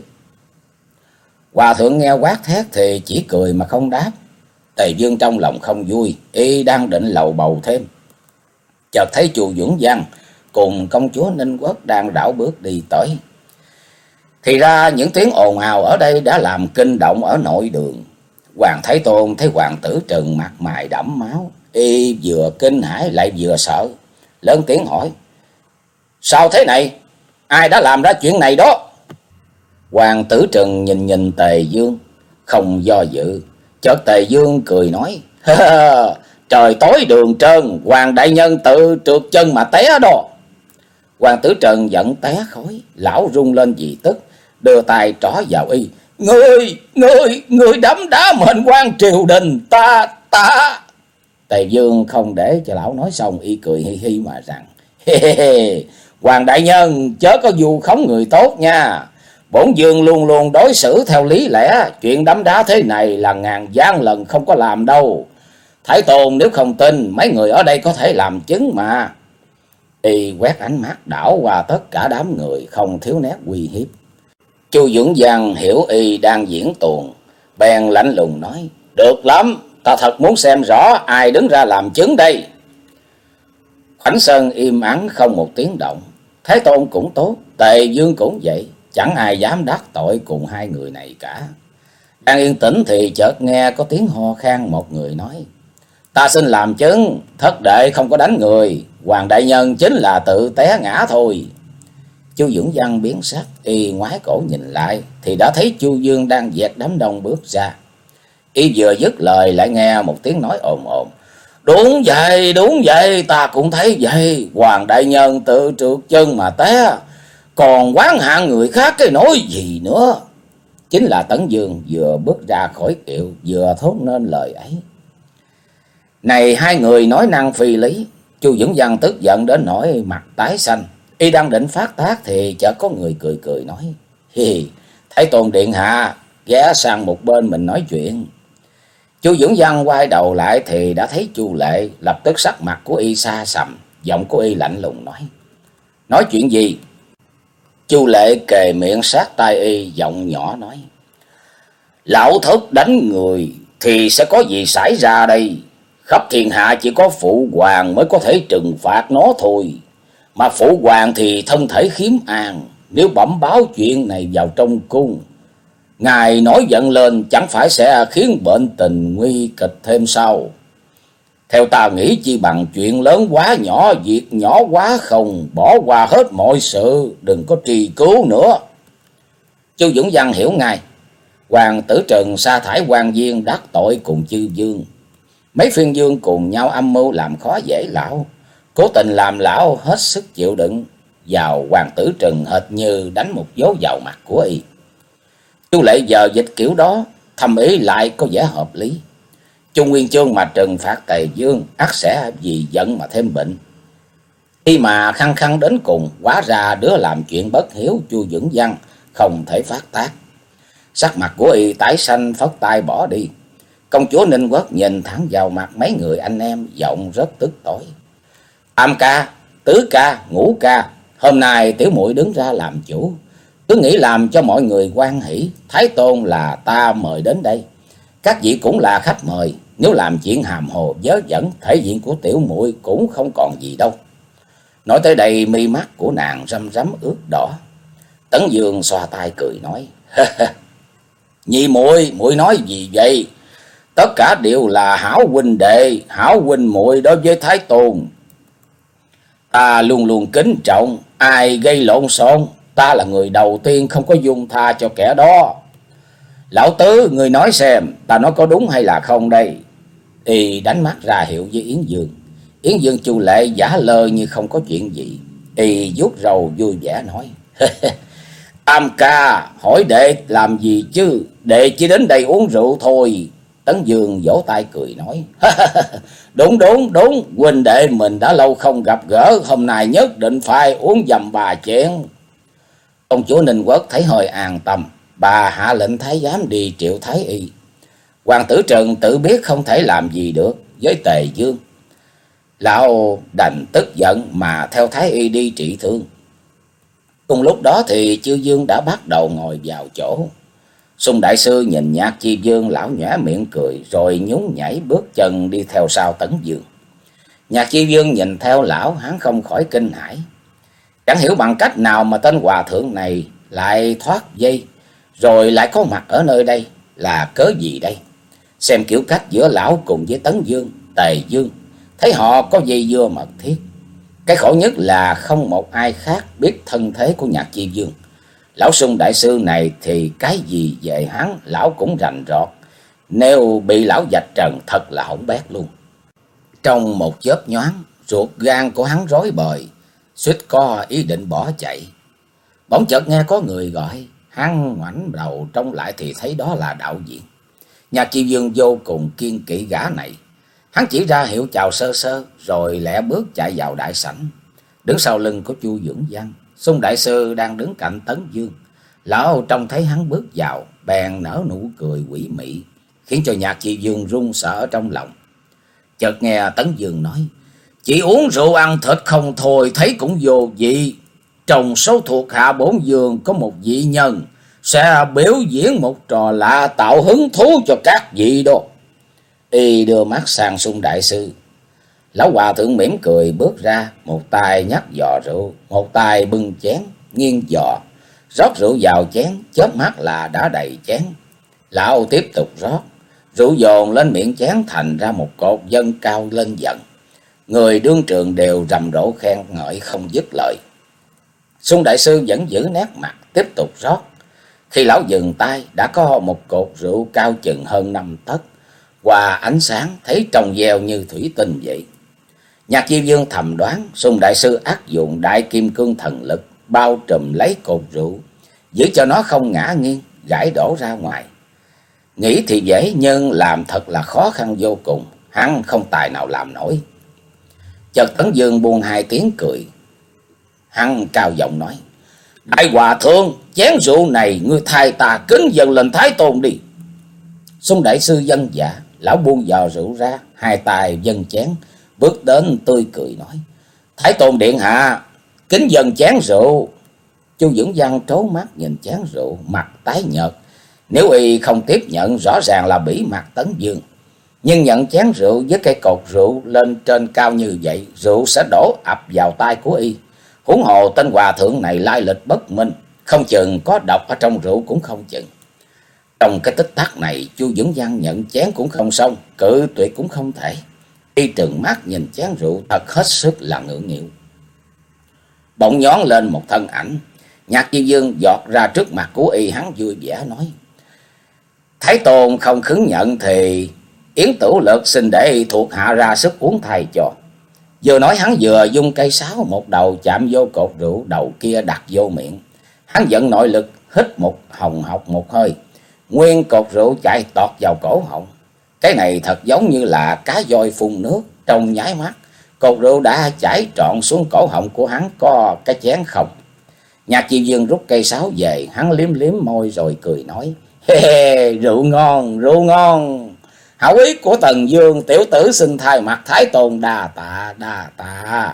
Hòa thượng nghe quát thét thì chỉ cười mà không đáp. Tề Dương trong lòng không vui, y đang định lầu bầu thêm, chợt thấy chùa Dưỡng Văn cùng công chúa Ninh Quốc đang đảo bước đi tới. Thì ra những tiếng ồn ào ở đây đã làm kinh động ở nội đường. Hoàng Thái Tôn thấy Hoàng Tử Trừng mặt mày đẫm máu, y vừa kinh hãi lại vừa sợ, lớn tiếng hỏi: "Sao thế này? Ai đã làm ra chuyện này đó?" Hoàng Tử Trừng nhìn nhìn Tề Dương không do dự, chợt Tề Dương cười nói: "Trời tối đường trơn, Hoàng đại nhân tự trượt chân mà té đó." Hoàng Tử Trần giận té khói, lão rung lên vì tức, đưa tay trỏ vào y: "Ngươi, ngươi, ngươi đấm đá mệnh quan triều đình, ta, ta." Tề Dương không để cho lão nói xong, y cười hi hi mà rằng: "Hê hê hê, Hoàng đại nhân chớ có vu khống người tốt nha. Bổn vương luôn luôn đối xử theo lý lẽ, chuyện đấm đá thế này là ngàn vạn lần không có làm đâu. Thái Tôn nếu không tin, mấy người ở đây có thể làm chứng mà." Y quét ánh mắt đảo qua tất cả đám người, không thiếu nét uy hiếp. Chu Dưỡng Văn hiểu y đang diễn tuồng, bèn lạnh lùng nói: "Được lắm, ta thật muốn xem rõ ai đứng ra làm chứng đây." Cảnh sơn im ắng không một tiếng động. Thế Tôn cũng tốt, Tề Dương cũng vậy, chẳng ai dám đắc tội cùng hai người này cả. Đang yên tĩnh thì chợt nghe có tiếng ho khan, một người nói: Ta xin làm chứng, thất đệ không có đánh người, Hoàng đại nhân chính là tự té ngã thôi. Chu Dưỡng Văn biến sắc, y ngoái cổ nhìn lại thì đã thấy Chu Dương đang dẹt đám đông bước ra. Y vừa dứt lời lại nghe một tiếng nói ồn ồn: Đúng vậy, đúng vậy, ta cũng thấy vậy. Hoàng đại nhân tự trượt chân mà té, còn quán hạ người khác cái nói gì nữa. Chính là Tấn Dương vừa bước ra khỏi kiệu, vừa thốt nên lời ấy. Này hai người nói năng phi lý. Chu Dưỡng Văn tức giận đến nỗi mặt tái xanh. Y đang định phát tác thì chợt có người cười cười nói: Hi, Thái Tôn điện hạ, ghé sang một bên mình nói chuyện. Chu Dưỡng Văn quay đầu lại thì đã thấy Chu Lệ, lập tức sắc mặt của y xa sầm, giọng của y lạnh lùng nói: Nói chuyện gì? Chu Lệ kề miệng sát tai y, giọng nhỏ nói: Lão thất đánh người thì sẽ có gì xảy ra đây? Khắp thiên hạ chỉ có phụ hoàng mới có thể trừng phạt nó thôi. Mà phụ hoàng thì thân thể khiếm an, nếu bẩm báo chuyện này vào trong cung, ngài nổi giận lên chẳng phải sẽ khiến bệnh tình nguy kịch thêm sao? Theo ta nghĩ chi bằng chuyện lớn quá nhỏ, việc nhỏ quá không, bỏ qua hết mọi sự, đừng có trì cứu nữa. Chu Dưỡng Văn hiểu ngay, Hoàng tử Trừng sa thải quan viên đắc tội cùng chư vương. Mấy phiên vương cùng nhau âm mưu làm khó dễ lão, cố tình làm lão hết sức chịu đựng. Vào Hoàng tử Trừng hệt như đánh một dấu vào mặt của y. Chu Lệ giờ dịch kiểu đó, thầm ý lại có vẻ hợp lý. Trung Nguyên Chương mà trừng phạt Tề Dương, ắt sẽ vì giận mà thêm bệnh. Khi mà khăng khăng đến cùng, hóa ra đứa làm chuyện bất hiếu Chu Dưỡng Văn không thể phát tác. Sắc mặt của y tái xanh, phất tay bỏ đi. Công chúa Ninh Quốc nhìn thẳng vào mặt mấy người anh em, giọng rất tức tối: Tam ca, tứ ca, ngũ ca, hôm nay tiểu muội đứng ra làm chủ, cứ nghĩ làm cho mọi người hoan hỉ. Thái Tôn là ta mời đến đây, các vị cũng là khách mời, nếu làm chuyện hàm hồ vớ vẩn, thể diện của tiểu muội cũng không còn gì đâu. Nói tới đây mi mắt của nàng răm rắm ướt đỏ. Tấn Dương xoa tay cười nói: Nhị muội, muội nói gì vậy? Tất cả đều là hảo huynh đệ, hảo huynh muội đối với Thái Tôn. Ta luôn luôn kính trọng, ai gây lộn xộn, ta là người đầu tiên không có dung tha cho kẻ đó. Lão tứ, người nói xem, ta nói có đúng hay là không đây? Y đánh mắt ra hiệu với Yến Dương. Yến Dương Chu Lệ giả lơ như không có chuyện gì. Y vuốt râu vui vẻ nói: Tam ca, hỏi đệ làm gì chứ? Đệ chỉ đến đây uống rượu thôi. Tấn Dương vỗ tay cười nói: Đúng đúng đúng, huynh đệ mình đã lâu không gặp gỡ, hôm nay nhất định phải uống dầm bà chén. Công chúa Ninh Quốc thấy hơi an tâm, bà hạ lệnh thái giám đi triệu thái y. Hoàng tử Trừng tự biết không thể làm gì được với Tề Dương, lão đành tức giận mà theo thái y đi trị thương. Cùng lúc đó thì Chư Dương đã bắt đầu ngồi vào chỗ. Sung đại sư nhìn Nhạc Chi Dương, lão nhếch miệng cười rồi nhún nhảy bước chân đi theo sau Tấn Dương. Nhạc Chi Dương nhìn theo lão, hắn không khỏi kinh hãi. Chẳng hiểu bằng cách nào mà tên hòa thượng này lại thoát dây, rồi lại có mặt ở nơi đây, là cớ gì đây? Xem kiểu cách giữa lão cùng với Tấn Dương, Tề Dương, thấy họ có dây dưa mật thiết. Cái khổ nhất là không một ai khác biết thân thế của Nhạc Chi Dương. Lão Sung đại sư này thì cái gì về hắn lão cũng rành rọt, nếu bị lão vạch trần thật là hỏng bét luôn. Trong một chớp nhoáng, ruột gan của hắn rối bời, suýt có ý định bỏ chạy. Bỗng chợt nghe có người gọi, hắn ngoảnh đầu trông lại thì thấy đó là đạo diễn. Nhạc Chi Dương vô cùng kiên kỵ gã này, hắn chỉ ra hiệu chào sơ sơ rồi lẹ bước chạy vào đại sảnh. Đứng sau lưng của Chu Dưỡng Văn, Sung đại sư đang đứng cạnh Tấn Dương. Lão trông thấy hắn bước vào, bèn nở nụ cười quỷ mị, khiến cho Nhạc Chi Dương run sợ trong lòng. Chợt nghe Tấn Dương nói: Chỉ uống rượu ăn thịt không thôi, thấy cũng vô vị. Trong số thuộc hạ bốn vương có một vị nhân sẽ biểu diễn một trò lạ tạo hứng thú cho các vị đó. Y đưa mắt sang Sung đại sư. Lão hòa thượng mỉm cười bước ra, một tay nhắc giò rượu, một tay bưng chén, nghiêng giò, rót rượu vào chén, chớp mắt là đã đầy chén. Lão tiếp tục rót, rượu dồn lên miệng chén thành ra một cột dâng cao lên dần. Người đương trường đều rầm rộ khen ngợi không dứt lời. Xung đại sư vẫn giữ nét mặt tiếp tục rót. Khi lão dừng tay đã có một cột rượu cao chừng hơn năm tấc, qua ánh sáng thấy trong veo như thủy tinh vậy. Nhạc Diêu Dương thầm đoán Xung đại sư áp dụng đại kim cương thần lực bao trùm lấy cột rượu, giữ cho nó không ngã nghiêng, gãy đổ ra ngoài. Nghĩ thì dễ nhưng làm thật là khó khăn vô cùng, hắn không tài nào làm nổi. Chợt Tấn Dương buông hai tiếng cười, hắn cao giọng nói: Đại hòa thượng, chén rượu này ngươi thay ta kính dâng lên Thái Tôn đi. Xung đại sư vâng dạ. Lão buông giò rượu ra, hai tay dâng chén, bước đến tươi cười nói: Thái Tôn điện hạ, kính dâng chén rượu. Chu Dưỡng Văn trố mắt nhìn chén rượu, mặt tái nhợt. Nếu y không tiếp nhận rõ ràng là bỉ mặt Tấn Dương, nhưng nhận chén rượu với cây cột rượu lên trên cao như vậy, rượu sẽ đổ ập vào tay của y. Huống hồ tên hòa thượng này lai lịch bất minh, không chừng có độc ở trong rượu cũng không chừng. Trong cái tích tắc này, Chu Dưỡng Văn nhận chén cũng không xong, cự tuyệt cũng không thể. Y trừng mắt nhìn chén rượu thật hết sức là ngượng nghịu. Bỗng nhón lên một thân ảnh, Nhạc Diêu Dương giọt ra trước mặt của y, hắn vui vẻ nói: Thái Tôn không khứng nhận thì Yến Tửu Lược xin để thuộc hạ ra sức uống thay cho. Vừa nói hắn vừa dung cây sáo, một đầu chạm vô cột rượu, đầu kia đặt vô miệng. Hắn vận nội lực hít một hồng hộc một hơi, nguyên cột rượu chạy tọt vào cổ họng. Cái này thật giống như là cá voi phun nước, trong nháy mắt cột rượu đã chảy trọn xuống cổ họng của hắn có cái chén không. Nhạc Diêu Dương rút cây sáo về, hắn liếm liếm môi rồi cười nói: Hê hê, rượu ngon, rượu ngon. Hảo ý của Tần Dương, tiểu tử xin thay mặt Thái Tôn đa tạ, đa tạ.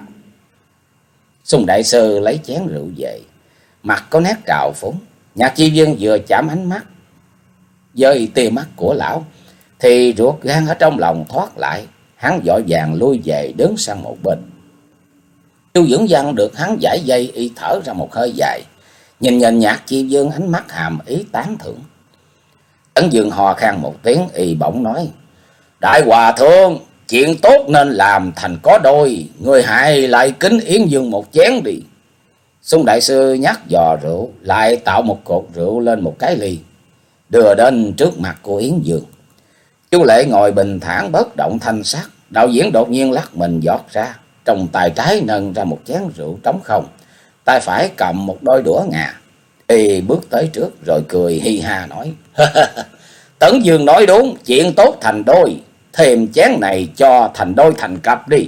Xung đại sư lấy chén rượu về, mặt có nét trào phúng. Nhạc Diêu Dương vừa chạm ánh mắt với tia mắt của lão thì ruột gan ở trong lòng thoát lại, hắn vội vàng lui về đứng sang một bên. Chu Dưỡng Văn được hắn giải dây, y thở ra một hơi dài, nhìn nhìn Nhạc Diêu Dương ánh mắt hàm ý tán thưởng. Tấn Dương hò khan một tiếng, y bỗng nói: Đại hòa thượng, chuyện tốt nên làm thành có đôi, người hãy lại kính Yến Dương một chén đi. Xung đại sư nhắc giò rượu, lại tạo một cột rượu lên một cái ly, đưa đến trước mặt của Yến Dương. Chu Lệ ngồi bình thản bất động thanh sắc. Đạo diễn đột nhiên lắc mình giọt ra, trong tay trái nâng ra một chén rượu trống không, tay phải cầm một đôi đũa ngà. Y bước tới trước rồi cười hi ha nói: Tấn Dương nói đúng, chuyện tốt thành đôi, thêm chén này cho thành đôi thành cặp đi.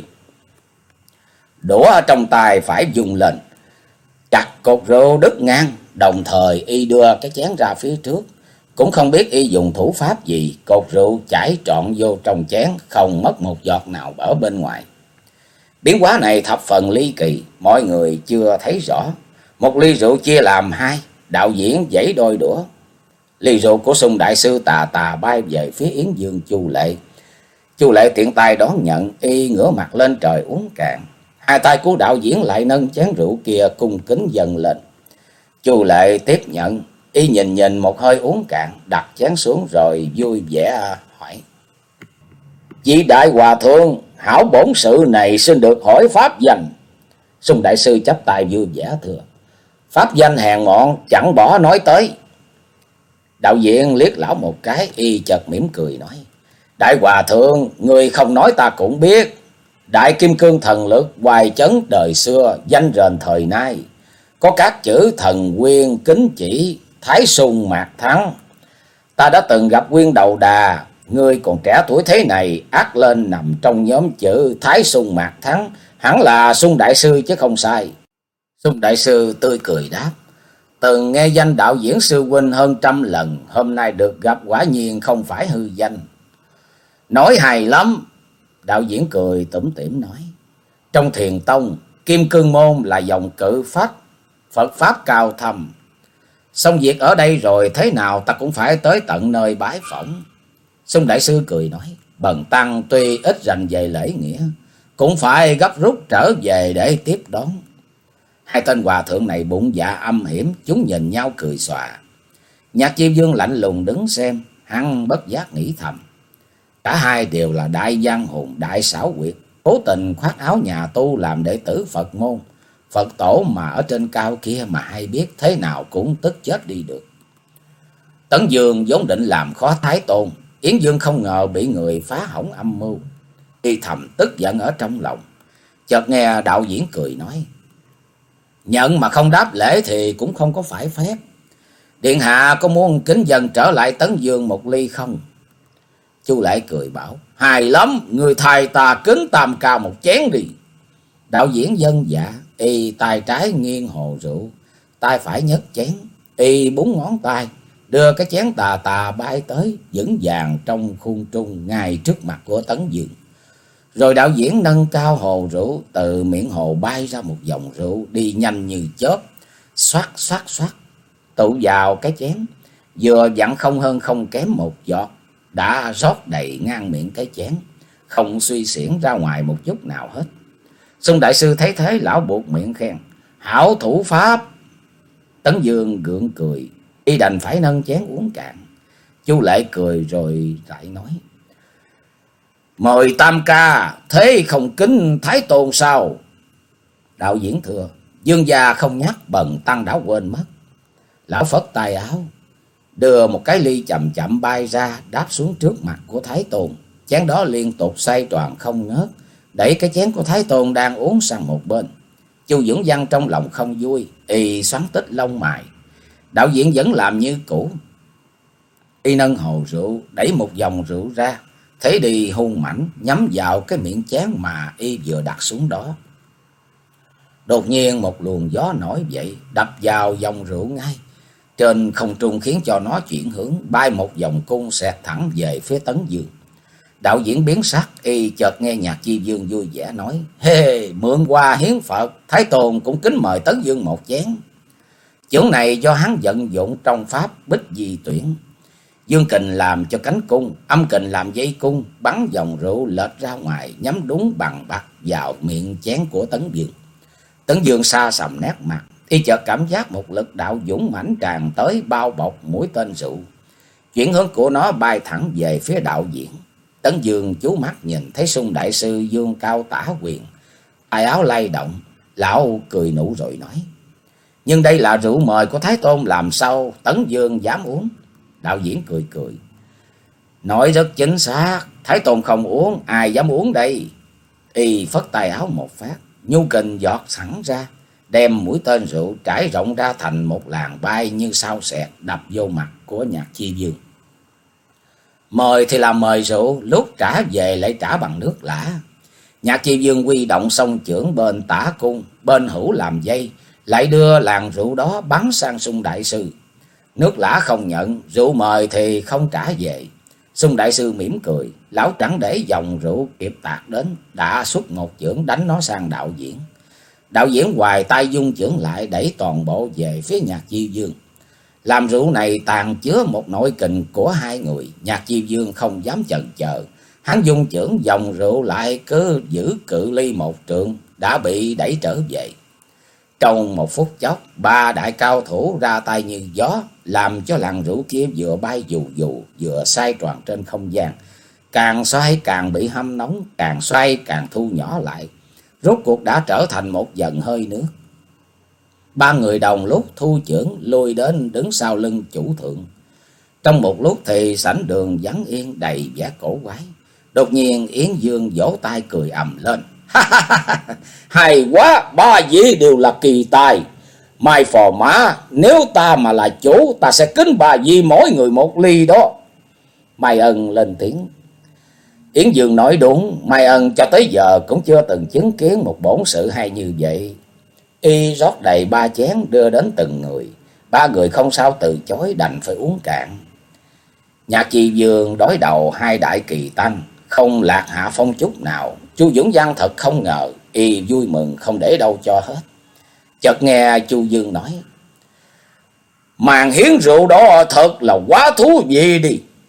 Đũa trong tay phải dùng lên, chặt cột rượu đứt ngang, đồng thời y đưa cái chén ra phía trước. Cũng không biết y dùng thủ pháp gì, cột rượu chảy trọn vô trong chén, không mất một giọt nào ở bên ngoài. Biến hóa này thập phần ly kỳ, mọi người chưa thấy rõ. Một ly rượu chia làm hai, đạo diễn giãy đôi đũa. Ly rượu của Xung đại sư tà tà bay về phía Yến Dương Chu Lệ. Chu Lệ tiện tay đón nhận, y ngửa mặt lên trời uống cạn. Hai tay của đạo diễn lại nâng chén rượu kia cung kính dâng lên. Chu Lệ tiếp nhận, y nhìn nhìn một hơi uống cạn, đặt chén xuống rồi vui vẻ hỏi: Vị đại hòa thượng, hảo bổn sự này xin được hỏi pháp danh. Xung đại sư chắp tay vui vẻ thưa: Pháp danh hèn mọn, chẳng bỏ nói tới. Đạo diễn liếc lão một cái, y chợt mỉm cười nói: Đại hòa thượng, người không nói ta cũng biết. Đại kim cương thần lực hoài chấn đời xưa, danh rền thời nay. Có các chữ thần quyên, kính chỉ, thái sung, mạc thắng. Ta đã từng gặp Quyên Đầu Đà, ngươi còn trẻ tuổi thế này, ác lên nằm trong nhóm chữ thái sung mạc thắng, hẳn là Xung đại sư chứ không sai. Xung đại sư tươi cười đáp: Từng nghe danh đạo diễn sư huynh hơn trăm lần, hôm nay được gặp quả nhiên không phải hư danh. Nói hay lắm. Đạo diễn cười tủm tỉm nói: Trong Thiền Tông, Kim Cương Môn là dòng cự pháp, Phật pháp cao thâm. Xong việc ở đây rồi, thế nào ta cũng phải tới tận nơi bái phỏng. Xung đại sư cười nói: Bần tăng tuy ít rành về lễ nghĩa, cũng phải gấp rút trở về để tiếp đón. Hai tên hòa thượng này bụng dạ âm hiểm, chúng nhìn nhau cười xòa. Nhạc Chiêu Dương lạnh lùng đứng xem, hắn bất giác nghĩ thầm. Cả hai đều là đại giang hùng, đại xảo quyệt, cố tình khoác áo nhà tu làm đệ tử Phật môn. Phật tổ mà ở trên cao kia mà hay biết, thế nào cũng tức chết đi được. Tấn Dương vốn định làm khó Thái Tôn, Yến Dương không ngờ bị người phá hỏng âm mưu, y thầm tức giận ở trong lòng. Chợt nghe đạo diễn cười nói: nhận mà không đáp lễ thì cũng không có phải phép. Điện hạ có muốn kính dần trở lại Tấn Dương một ly không? Chu Lệ cười bảo: hài lắm, người thầy ta kính tam ca một chén đi. Đạo diễn dân dạ, y tay trái nghiêng hồ rượu, tay phải nhấc chén, y búng ngón tay, đưa cái chén tà tà bay tới, vững vàng trong khuôn trung ngay trước mặt của Tấn Dương. Rồi đạo diễn nâng cao hồ rượu, từ miệng hồ bay ra một dòng rượu đi nhanh như chớp, xoát xoát xoát tụ vào cái chén, vừa vặn không hơn không kém một giọt, đã rót đầy ngang miệng cái chén, không suy xiển ra ngoài một chút nào hết. Xung đại sư thấy thế, lão buộc miệng khen: hảo thủ pháp. Tấn Dương gượng cười, y đành phải nâng chén uống cạn. Chu Lệ cười rồi lại nói: mời tam ca, thế không kính Thái Tôn sao? Đạo diễn thưa: Dương gia không nhắc, bần tăng đã quên mất. Lão phất tay áo, đưa một cái ly chậm chậm bay ra, đáp xuống trước mặt của Thái Tôn. Chén đó liên tục xoay tròn không ngớt, đẩy cái chén của Thái Tôn đang uống sang một bên. Chu Dưỡng Văn trong lòng không vui, y xoắn tích lông mày. Đạo diễn vẫn làm như cũ, y nâng hồ rượu, đẩy một dòng rượu ra, thế đi hung mãnh nhắm vào cái miệng chén mà y vừa đặt xuống đó. Đột nhiên một luồng gió nổi dậy, đập vào dòng rượu ngay trên không trung, khiến cho nó chuyển hướng, bay một vòng cung xẹt thẳng về phía Tấn Dương. Đạo diễn biến sắc, y chợt nghe Nhạc Chi Dương vui vẻ nói: hê, mượn qua hiến Phật, Thái Tôn cũng kính mời Tấn Dương một chén. Chỗ này do hắn vận dụng trong pháp Bích Di Tuyển. Dương kình làm cho cánh cung, âm kình làm dây cung, bắn dòng rượu lệch ra ngoài, nhắm đúng bằng bạc vào miệng chén của Tấn Dương. Tấn Dương sa sầm nét mặt, y chợt cảm giác một lực đạo dũng mãnh tràn tới, bao bọc mũi tên rượu, chuyển hướng của nó bay thẳng về phía đạo diễn. Tấn Dương chú mắt nhìn thấy Xung đại sư dương cao tả quyền, tay áo lay động, lão cười nụ rồi nói: nhưng đây là rượu mời của Thái Tôn, làm sao Tấn Dương dám uống? Đạo diễn cười cười, nói rất chính xác, Thái Tôn không uống, ai dám uống đây? Y phất tay áo một phát, nhu kình giọt sẵn ra, đem mũi tên rượu trải rộng ra thành một làn bay như sao xẹt, đập vô mặt của Nhạc Chi Dương. Mời thì là mời rượu, lúc trả về lại trả bằng nước lã. Nhạc Chi Dương huy động song chưởng bên tả cung, bên hữu làm dây, lại đưa làn rượu đó bắn sang Xung đại sư. Nước lã không nhận, rượu mời thì không trả về. Xung đại sư mỉm cười, lão chẳng để dòng rượu kịp tạt đến, đã xuất một chưởng đánh nó sang đạo diễn. Đạo diễn hoài tay dung chưởng lại, đẩy toàn bộ về phía Nhạc Chi Dương. Làm rượu này tàn chứa một nội kình của hai người, Nhạc Chi Dương không dám chần chờ, hắn dung chưởng dòng rượu lại, cứ giữ cự ly một trượng, đã bị đẩy trở về. Trong một phút chốc, ba đại cao thủ ra tay như gió, làm cho làn rượu kia vừa bay dù dù, vừa xoay tròn trên không gian. Càng xoay càng bị hâm nóng, càng xoay càng thu nhỏ lại, rốt cuộc đã trở thành một dần hơi nước. Ba người đồng lúc thu chưởng lùi đến đứng sau lưng chủ thượng. Trong một lúc thì sảnh đường vắng yên, đầy vẻ cổ quái. Đột nhiên Yến Dương vỗ tay cười ầm lên: hay quá, ba vị đều là kỳ tài. Mai phò mã, nếu ta mà là chủ, ta sẽ kính ba vị mỗi người một ly đó. Mai Ân lên tiếng. Yến Dương nói đúng, Mai Ân cho tới giờ cũng chưa từng chứng kiến một bổn sự hay như vậy. Y rót đầy ba chén đưa đến từng người, ba người không sao từ chối, đành phải uống cạn. Nhạc Chi Dương đối đầu hai đại kỳ tăng, không lạc hạ phong chút nào. Chu Dưỡng Văn thật không ngờ, y vui mừng không để đâu cho hết. Chợt nghe Chu Dương nói: màn hiến rượu đó thật là quá thú vị đi.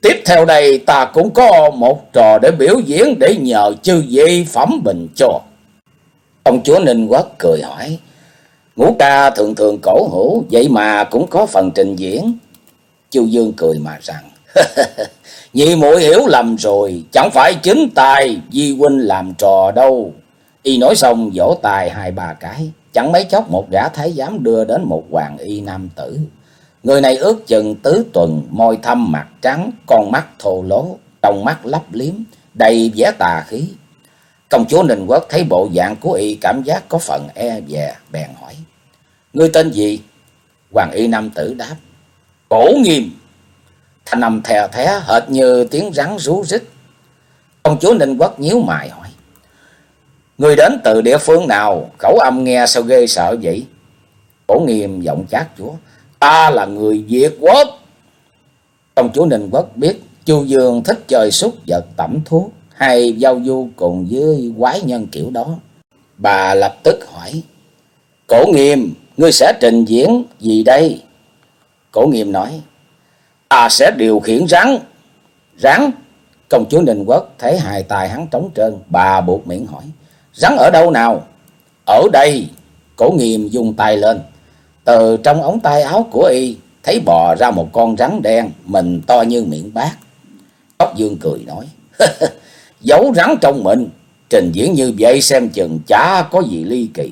Tiếp theo đây ta cũng có một trò để biểu diễn để nhờ chư vị phẩm bình cho. Công chúa Ninh Quốc cười hỏi. Ngũ ca thường thường cổ hủ, vậy mà cũng có phần trình diễn. Chu Dương cười mà rằng. Nhị muội hiểu lầm rồi, chẳng phải chính tài Di huynh làm trò đâu. Y nói xong vỗ tài hai ba cái, chẳng mấy chốc một gã thái giám đưa đến một hoàng y nam tử. Người này ước chừng tứ tuần, môi thâm mặt trắng, con mắt thô lố, trong mắt lấp liếm, đầy vẻ tà khí. Công chúa Ninh Quốc thấy bộ dạng của y cảm giác có phần e dè, bèn hỏi. Ngươi tên gì? Hoàng y nam tử đáp. Cổ Nghiêm. Thanh âm thè thé hệt như tiếng rắn rú rít. Công chúa Ninh Quốc nhíu mày hỏi. Người đến từ địa phương nào? Khẩu âm nghe sao ghê sợ vậy? Cổ Nghiêm giọng chát chúa. Ta là người Việt Quốc. Công chúa Ninh Quốc biết Chu Dương thích chơi súc vật tẩm thuốc hay giao du cùng với quái nhân kiểu đó. Bà lập tức hỏi. Cổ Nghiêm, ngươi sẽ trình diễn gì đây? Cổ Nghiêm nói. Ta sẽ điều khiển rắn. Rắn? Công chúa Ninh Quốc thấy hai tay hắn trống trơn, bà buộc miệng hỏi. Rắn ở đâu nào? Ở đây. Cổ Nghiêm dùng tay lên. Từ trong ống tay áo của y thấy bò ra một con rắn đen, mình to như miệng bát. Cốc Dương cười nói. Giấu rắn trong mình, trình diễn như vậy xem chừng chả có gì ly kỳ.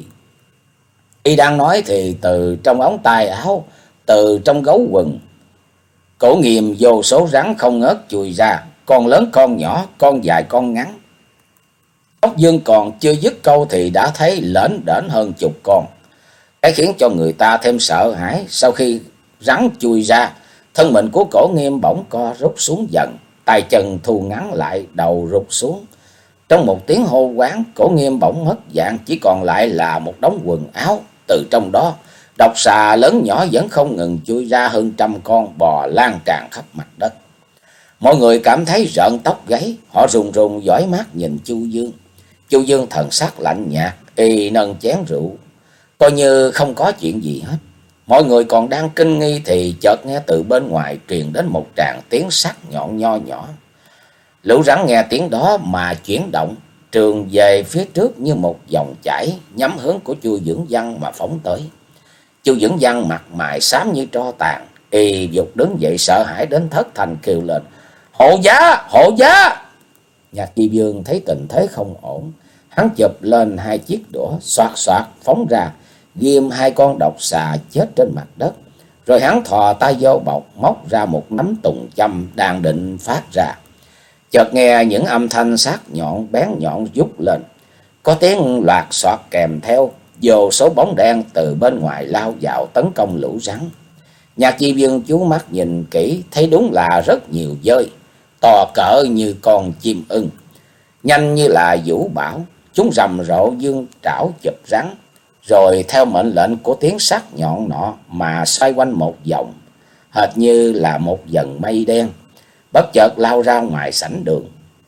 Y đang nói thì từ trong ống tay áo, từ trong gấu quần, Cổ Nghiêm vô số rắn không ngớt chui ra, con lớn con nhỏ, con dài con ngắn. Cốc Dương còn chưa dứt câu thì đã thấy lởn đởn hơn chục con. Cái khiến cho người ta thêm sợ hãi. Sau khi rắn chui ra, thân mình của Cổ Nghiêm bỗng co rút xuống dần, tay chân thu ngắn lại, đầu rụt xuống. Trong một tiếng hô quán, Cổ Nghiêm bỗng mất dạng, chỉ còn lại là một đống quần áo. Từ trong đó, độc xà lớn nhỏ vẫn không ngừng chui ra hơn trăm con, bò lan tràn khắp mặt đất. Mọi người cảm thấy rợn tóc gáy, họ rùng rùng dõi mắt nhìn Chu Dương. Chu Dương thần sắc lạnh nhạt, y nâng chén rượu, coi như không có chuyện gì hết. Mọi người còn đang kinh nghi thì chợt nghe từ bên ngoài truyền đến một tràng tiếng sắc nhọn nho nhỏ. Lũ rắn nghe tiếng đó mà chuyển động, trường về phía trước như một dòng chảy, nhắm hướng của Chu Dưỡng Văn mà phóng tới. Chu Dưỡng Văn mặt mày xám như tro tàn, y vụt đứng dậy sợ hãi đến thất thanh kêu lên. Hộ giá! Hộ giá! Nhạc Chi Vương thấy tình thế không ổn, hắn chụp lên hai chiếc đũa, xoạt xoạt phóng ra, ghim hai con độc xà chết trên mặt đất. Rồi hắn thò tay vô bọc, móc ra một nắm tùng châm đang định phát ra. Chợt nghe những âm thanh sắc nhọn bén nhọn vút lên, có tiếng loạt xoạt kèm theo, vô số bóng đen từ bên ngoài lao vào tấn công lũ rắn. Nhạc Chi Vương chú mắt nhìn kỹ, thấy đúng là rất nhiều dơi, to cỡ như con chim ưng, nhanh như là vũ bão. Chúng rầm rộ dương trảo chụp rắn, rồi theo mệnh lệnh của tiếng sắc nhọn nọ mà xoay quanh một vòng, hệt như là một dần mây đen, bất chợt lao ra ngoài sảnh đường.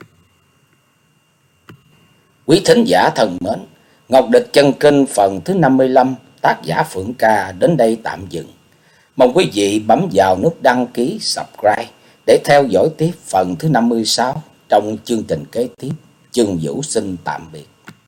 Quý thính giả thân mến, Ngọc Địch Chân Kinh phần thứ năm mươi lăm, tác giả Phượng Ca đến đây tạm dừng. Mong quý vị bấm vào nút đăng ký, subscribe để theo dõi tiếp phần thứ năm mươi sáu trong chương trình kế tiếp. Chương Vũ xin tạm biệt.